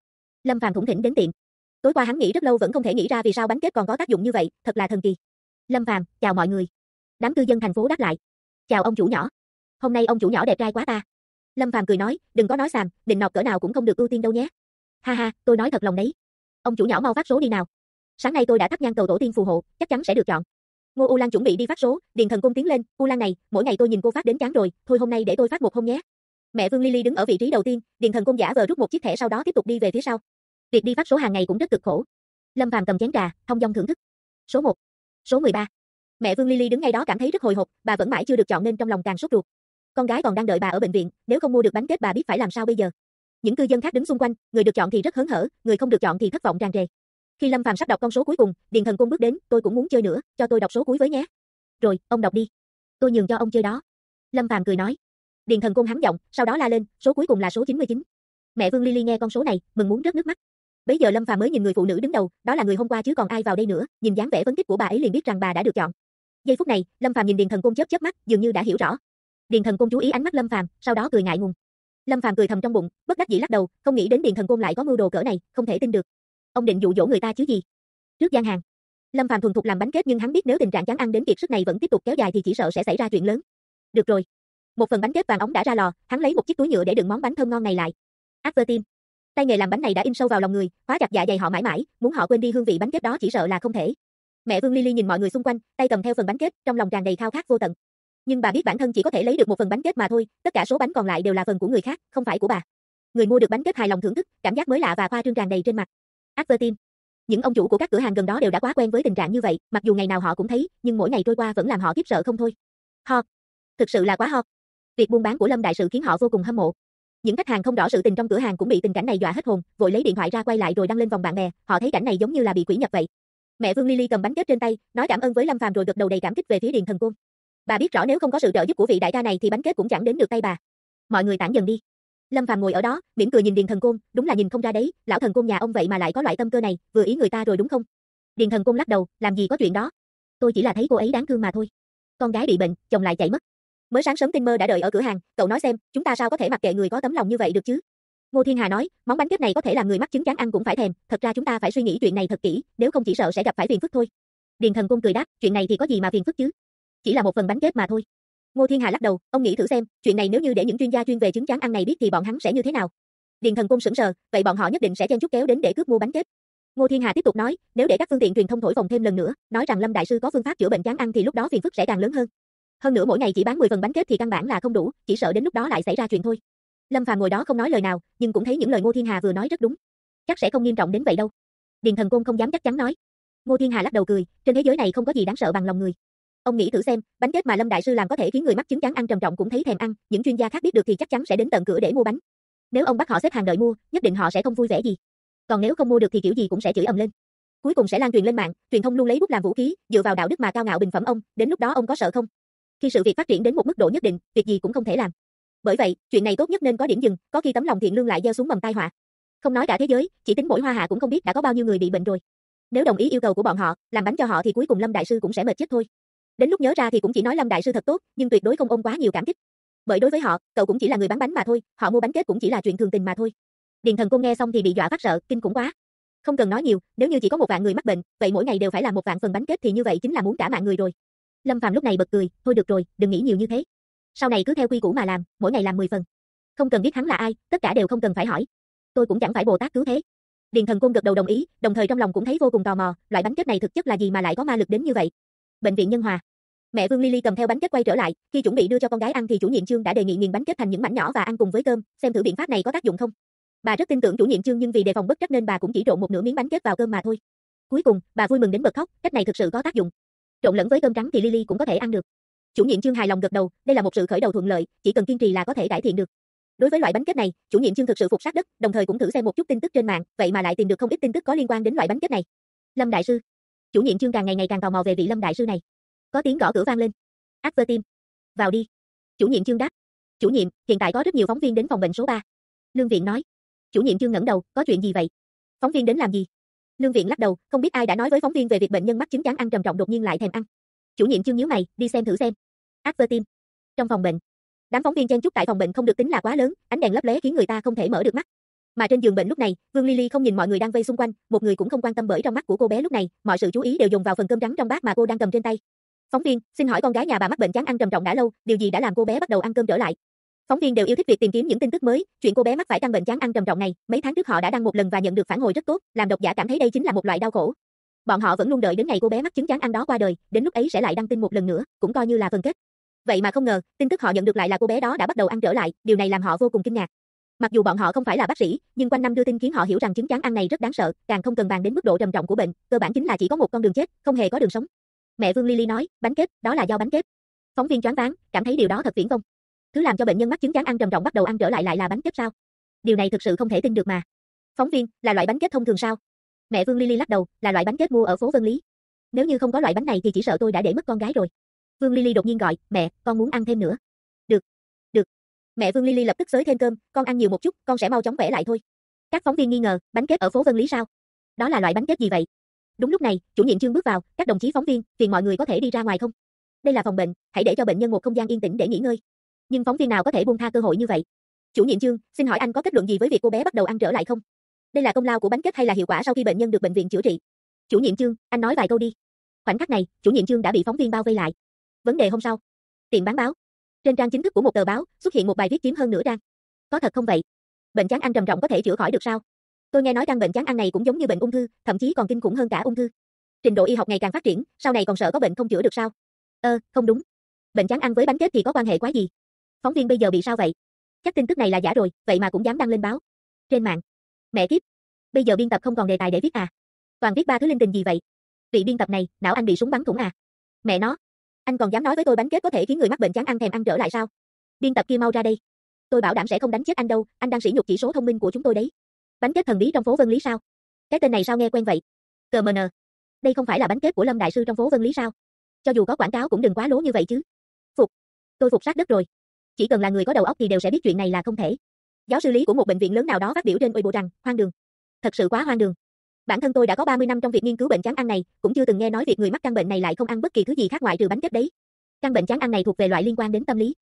S1: Lâm Phàm thủng thỉnh đến tiệm. Tối qua hắn nghĩ rất lâu vẫn không thể nghĩ ra vì sao bánh kết còn có tác dụng như vậy, thật là thần kỳ. Lâm Phàm, chào mọi người. Đám cư dân thành phố đáp lại. Chào ông chủ nhỏ. Hôm nay ông chủ nhỏ đẹp trai quá ta. Lâm Phàm cười nói, đừng có nói xàm, định nọt cỡ nào cũng không được ưu tiên đâu nhé. Ha ha, tôi nói thật lòng đấy. Ông chủ nhỏ mau phát số đi nào. Sáng nay tôi đã thắp nhang cầu tổ tiên phù hộ, chắc chắn sẽ được chọn. Ngô U Lan chuẩn bị đi phát số, Điền Thần Côn tiến lên, U Lan này, mỗi ngày tôi nhìn cô phát đến chán rồi, thôi hôm nay để tôi phát một hôm nhé. Mẹ Vương Lily đứng ở vị trí đầu tiên, Điền Thần Côn giả vờ rút một chiếc thẻ sau đó tiếp tục đi về phía sau. Việc đi phát số hàng ngày cũng rất cực khổ. Lâm Phàm cầm chén trà, thông dong thưởng thức. Số 1, số 13. Mẹ Vương Lily đứng ngay đó cảm thấy rất hồi hộp, bà vẫn mãi chưa được chọn nên trong lòng càng sốt ruột. Con gái còn đang đợi bà ở bệnh viện, nếu không mua được bánh kết bà biết phải làm sao bây giờ. Những cư dân khác đứng xung quanh, người được chọn thì rất hớn hở, người không được chọn thì thất vọng tràn trề. Khi Lâm Phàm sắp đọc con số cuối cùng, Điền Thần Côn bước đến, tôi cũng muốn chơi nữa, cho tôi đọc số cuối với nhé. Rồi, ông đọc đi. Tôi nhường cho ông chơi đó. Lâm Phàm cười nói. Điền Thần Côn hắn giọng, sau đó la lên, số cuối cùng là số 99. Mẹ Vương Lily nghe con số này, mừng muốn rớt nước mắt. Bấy giờ Lâm Phàm mới nhìn người phụ nữ đứng đầu, đó là người hôm qua chứ còn ai vào đây nữa, nhìn dáng vẻ phấn khích của bà ấy liền biết rằng bà đã được chọn. Giây phút này, Lâm Phàm nhìn Điền Thần Côn chớp chớp mắt, dường như đã hiểu rõ. Điền Thần Côn chú ý ánh mắt Lâm Phàm, sau đó cười ngại ngùng. Lâm Phàm cười thầm trong bụng, bất đắc dĩ lắc đầu, không nghĩ đến Điền Thần Côn lại có mưu đồ cỡ này, không thể tin được. Ông định dụ dỗ người ta chứ gì? Trước gian hàng, Lâm Phàm thuần thục làm bánh kết nhưng hắn biết nếu tình trạng chán ăn đến kiệt sức này vẫn tiếp tục kéo dài thì chỉ sợ sẽ xảy ra chuyện lớn. Được rồi, một phần bánh kết vàng óng đã ra lò, hắn lấy một chiếc túi nhựa để đựng món bánh thơm ngon này lại. Advertin, tay nghề làm bánh này đã in sâu vào lòng người, khóa chặt dạ dày họ mãi mãi, muốn họ quên đi hương vị bánh kết đó chỉ sợ là không thể. Mẹ Vương Lily nhìn mọi người xung quanh, tay cầm theo phần bánh kết, trong lòng tràn đầy khao khát vô tận. Nhưng bà biết bản thân chỉ có thể lấy được một phần bánh kết mà thôi, tất cả số bánh còn lại đều là phần của người khác, không phải của bà. Người mua được bánh kết hài lòng thưởng thức, cảm giác mới lạ và khoa trương tràn đầy trên mặt. Advertin, những ông chủ của các cửa hàng gần đó đều đã quá quen với tình trạng như vậy, mặc dù ngày nào họ cũng thấy, nhưng mỗi ngày trôi qua vẫn làm họ khiếp sợ không thôi. Ho, thực sự là quá ho. Việc buôn bán của Lâm đại sự khiến họ vô cùng hâm mộ. Những khách hàng không rõ sự tình trong cửa hàng cũng bị tình cảnh này dọa hết hồn, vội lấy điện thoại ra quay lại rồi đăng lên vòng bạn bè, họ thấy cảnh này giống như là bị quỷ nhập vậy. Mẹ Vương Lily cầm bánh kết trên tay, nói cảm ơn với Lâm Phàm rồi gật đầu đầy cảm kích về phía Điền Thần Côn. Bà biết rõ nếu không có sự trợ giúp của vị đại ca này thì bánh kết cũng chẳng đến được tay bà. Mọi người tản dần đi. Lâm Phàm ngồi ở đó, mỉm cười nhìn Điền Thần Côn, đúng là nhìn không ra đấy, lão thần côn nhà ông vậy mà lại có loại tâm cơ này, vừa ý người ta rồi đúng không? Điền Thần Côn lắc đầu, làm gì có chuyện đó. Tôi chỉ là thấy cô ấy đáng thương mà thôi. Con gái bị bệnh, chồng lại chạy mất. Mới sáng sớm tinh mơ đã đợi ở cửa hàng, cậu nói xem, chúng ta sao có thể mặc kệ người có tấm lòng như vậy được chứ? Ngô Thiên Hà nói, món bánh kết này có thể làm người mắc chứng chán ăn cũng phải thèm, thật ra chúng ta phải suy nghĩ chuyện này thật kỹ, nếu không chỉ sợ sẽ gặp phải phiền phức thôi. Điền Thần Côn cười đáp, chuyện này thì có gì mà phiền phức chứ? Chỉ là một phần bánh kết mà thôi. Ngô Thiên Hà lắc đầu, ông nghĩ thử xem, chuyện này nếu như để những chuyên gia chuyên về chứng chán ăn này biết thì bọn hắn sẽ như thế nào? Điền Thần Côn sững sờ, vậy bọn họ nhất định sẽ chen chúc kéo đến để cướp mua bánh kết. Ngô Thiên Hà tiếp tục nói, nếu để các phương tiện truyền thông thổi phồng thêm lần nữa, nói rằng Lâm đại sư có phương pháp chữa bệnh chán ăn thì lúc đó phiền phức sẽ càng lớn hơn. Hơn nữa mỗi ngày chỉ bán 10 phần bánh kết thì căn bản là không đủ, chỉ sợ đến lúc đó lại xảy ra chuyện thôi. Lâm Phàm ngồi đó không nói lời nào, nhưng cũng thấy những lời Ngô Thiên Hà vừa nói rất đúng. Chắc sẽ không nghiêm trọng đến vậy đâu. Điền Thần Côn không dám chắc chắn nói. Ngô Thiên Hà lắc đầu cười, trên thế giới này không có gì đáng sợ bằng lòng người. Ông nghĩ thử xem, bánh kết mà Lâm đại sư làm có thể khiến người mắc chứng chán ăn trầm trọng cũng thấy thèm ăn, những chuyên gia khác biết được thì chắc chắn sẽ đến tận cửa để mua bánh. Nếu ông bắt họ xếp hàng đợi mua, nhất định họ sẽ không vui vẻ gì. Còn nếu không mua được thì kiểu gì cũng sẽ chửi ầm lên. Cuối cùng sẽ lan truyền lên mạng, truyền thông luôn lấy bút làm vũ khí, dựa vào đạo đức mà cao ngạo bình phẩm ông, đến lúc đó ông có sợ không? Khi sự việc phát triển đến một mức độ nhất định, việc gì cũng không thể làm. Bởi vậy, chuyện này tốt nhất nên có điểm dừng, có khi tấm lòng thiện lương lại gieo xuống mầm tai họa. Không nói cả thế giới, chỉ tính mỗi Hoa Hạ cũng không biết đã có bao nhiêu người bị bệnh rồi. Nếu đồng ý yêu cầu của bọn họ, làm bánh cho họ thì cuối cùng Lâm đại sư cũng sẽ mệt chết thôi. Đến lúc nhớ ra thì cũng chỉ nói Lâm đại sư thật tốt, nhưng tuyệt đối không ôm quá nhiều cảm kích. Bởi đối với họ, cậu cũng chỉ là người bán bánh mà thôi, họ mua bánh kết cũng chỉ là chuyện thường tình mà thôi. Điền Thần Côn nghe xong thì bị dọa phát sợ, kinh khủng quá. Không cần nói nhiều, nếu như chỉ có 1 vạn người mắc bệnh, vậy mỗi ngày đều phải làm 1 vạn phần bánh kết thì như vậy chính là muốn trả mạng người rồi. Lâm Phàm lúc này bật cười, thôi được rồi, đừng nghĩ nhiều như thế. Sau này cứ theo quy củ mà làm, mỗi ngày làm 10 phần. Không cần biết hắn là ai, tất cả đều không cần phải hỏi. Tôi cũng chẳng phải Bồ Tát cứu thế. Điền Thần Côn gật đầu đồng ý, đồng thời trong lòng cũng thấy vô cùng tò mò, loại bánh kết này thực chất là gì mà lại có ma lực đến như vậy. Bệnh viện Nhân Hòa. Mẹ Vương Lily cầm theo bánh kết quay trở lại, khi chuẩn bị đưa cho con gái ăn thì chủ nhiệm Chương đã đề nghị nghiền bánh kết thành những mảnh nhỏ và ăn cùng với cơm, xem thử biện pháp này có tác dụng không. Bà rất tin tưởng chủ nhiệm Chương nhưng vì đề phòng bất trắc nên bà cũng chỉ trộn một nửa miếng bánh kết vào cơm mà thôi. Cuối cùng, bà vui mừng đến bật khóc, cách này thực sự có tác dụng. Trộn lẫn với cơm trắng thì Lily cũng có thể ăn được. Chủ nhiệm Chương hài lòng gật đầu, đây là một sự khởi đầu thuận lợi, chỉ cần kiên trì là có thể cải thiện được. Đối với loại bánh kết này, chủ nhiệm Chương thực sự phục sát đất, đồng thời cũng thử xem một chút tin tức trên mạng, vậy mà lại tìm được không ít tin tức có liên quan đến loại bánh kết này. Lâm đại sư. Chủ nhiệm Chương càng ngày càng tò mò về vị Lâm đại sư này. Có tiếng gõ cửa vang lên. Advertin. Vào đi. Chủ nhiệm Chương đáp. Chủ nhiệm, hiện tại có rất nhiều phóng viên đến phòng bệnh số 3. Lương Viện nói. Chủ nhiệm Chương ngẩng đầu, có chuyện gì vậy? Phóng viên đến làm gì? Lương Viện lắc đầu, không biết ai đã nói với phóng viên về việc bệnh nhân mắc chứng chán ăn trầm trọng đột nhiên lại thèm ăn. Chủ nhiệm Chương nhíu mày, đi xem thử xem. Advertin. Trong phòng bệnh. Đám phóng viên chen chúc tại phòng bệnh không được tính là quá lớn, ánh đèn lấp lóe khiến người ta không thể mở được mắt. Mà trên giường bệnh lúc này, Vương Ly Ly không nhìn mọi người đang vây xung quanh, một người cũng không quan tâm bởi trong mắt của cô bé lúc này, mọi sự chú ý đều dùng vào phần cơm trắng trong bát mà cô đang cầm trên tay. Phóng viên, xin hỏi con gái nhà bà mắc bệnh chán ăn trầm trọng đã lâu, điều gì đã làm cô bé bắt đầu ăn cơm trở lại? Phóng viên đều yêu thích việc tìm kiếm những tin tức mới, chuyện cô bé mắc phải căn bệnh chán ăn trầm trọng này, mấy tháng trước họ đã đăng một lần và nhận được phản hồi rất tốt, làm độc giả cảm thấy đây chính là một loại đau khổ. Bọn họ vẫn luôn đợi đến ngày cô bé mắc chứng chán ăn đó qua đời, đến lúc ấy sẽ lại đăng tin một lần nữa, cũng coi như là phần kết. Vậy mà không ngờ, tin tức họ nhận được lại là cô bé đó đã bắt đầu ăn trở lại, điều này làm họ vô cùng kinh ngạc. Mặc dù bọn họ không phải là bác sĩ, nhưng quanh năm đưa tin khiến họ hiểu rằng chứng chán ăn này rất đáng sợ, càng không cần bàn đến mức độ trầm trọng của bệnh, cơ bản chính là chỉ có một con đường chết, không hề có đường sống. Mẹ Vương Ly Ly nói, bánh kết, đó là do bánh kết. Phóng viên choáng váng, cảm thấy điều đó thật viển vông. Thứ làm cho bệnh nhân mắc chứng chán ăn trầm trọng bắt đầu ăn trở lại lại là bánh kết sao? Điều này thực sự không thể tin được mà. Phóng viên, là loại bánh kết thông thường sao? Mẹ Vương Ly Ly lắc đầu, là loại bánh kết mua ở phố Vân Lý. Nếu như không có loại bánh này thì chỉ sợ tôi đã để mất con gái rồi. Vương Ly Ly đột nhiên gọi, mẹ, con muốn ăn thêm nữa. Được, được. Mẹ Vương Ly Ly lập tức xới thêm cơm, con ăn nhiều một chút, con sẽ mau chóng khỏe lại thôi. Các phóng viên nghi ngờ, bánh kết ở phố Vân Lý sao? Đó là loại bánh kết gì vậy? Đúng lúc này, chủ nhiệm Chương bước vào, các đồng chí phóng viên, phiền mọi người có thể đi ra ngoài không? Đây là phòng bệnh, hãy để cho bệnh nhân một không gian yên tĩnh để nghỉ ngơi. Nhưng phóng viên nào có thể buông tha cơ hội như vậy? Chủ nhiệm Chương, xin hỏi anh có kết luận gì với việc cô bé bắt đầu ăn trở lại không? Đây là công lao của bánh kết hay là hiệu quả sau khi bệnh nhân được bệnh viện chữa trị? Chủ nhiệm Chương, anh nói vài câu đi. Khoảnh khắc này, chủ nhiệm Chương đã bị phóng viên bao vây lại. Vấn đề hôm sau, tiệm bán báo. Trên trang chính thức của một tờ báo, xuất hiện một bài viết chiếm hơn nửa trang. Có thật không vậy? Bệnh chán ăn trầm trọng có thể chữa khỏi được sao? Tôi nghe nói căn bệnh chán ăn này cũng giống như bệnh ung thư, thậm chí còn kinh khủng hơn cả ung thư. Trình độ y học ngày càng phát triển, sau này còn sợ có bệnh không chữa được sao? Không đúng. Bệnh chán ăn với bánh kết thì có quan hệ quá gì? Phóng viên bây giờ bị sao vậy? Chắc tin tức này là giả rồi, vậy mà cũng dám đăng lên báo. Trên mạng. Mẹ kiếp. Bây giờ biên tập không còn đề tài để viết à? Toàn viết ba thứ linh tinh gì vậy? Vị biên tập này, não anh bị súng bắn thủng à? Mẹ nó. Anh còn dám nói với tôi bánh kết có thể khiến người mắc bệnh chán ăn thèm ăn trở lại sao? Biên tập kia mau ra đây. Tôi bảo đảm sẽ không đánh chết anh đâu, anh đang sỉ nhục chỉ số thông minh của chúng tôi đấy. Bánh kết thần bí trong phố Vân Lý sao? Cái tên này sao nghe quen vậy? Cờ mờ nờ. Đây không phải là bánh kết của Lâm đại sư trong phố Vân Lý sao? Cho dù có quảng cáo cũng đừng quá lố như vậy chứ. Phục. Tôi phục sát đất rồi. Chỉ cần là người có đầu óc thì đều sẽ biết chuyện này là không thể. Giáo sư lý của một bệnh viện lớn nào đó phát biểu trên Weibo rằng, hoang đường. Thật sự quá hoang đường. Bản thân tôi đã có 30 năm trong việc nghiên cứu bệnh chán ăn này, cũng chưa từng nghe nói việc người mắc căn bệnh này lại không ăn bất kỳ thứ gì khác ngoại trừ bánh kết đấy. Căn bệnh chán ăn này thuộc về loại liên quan đến tâm lý.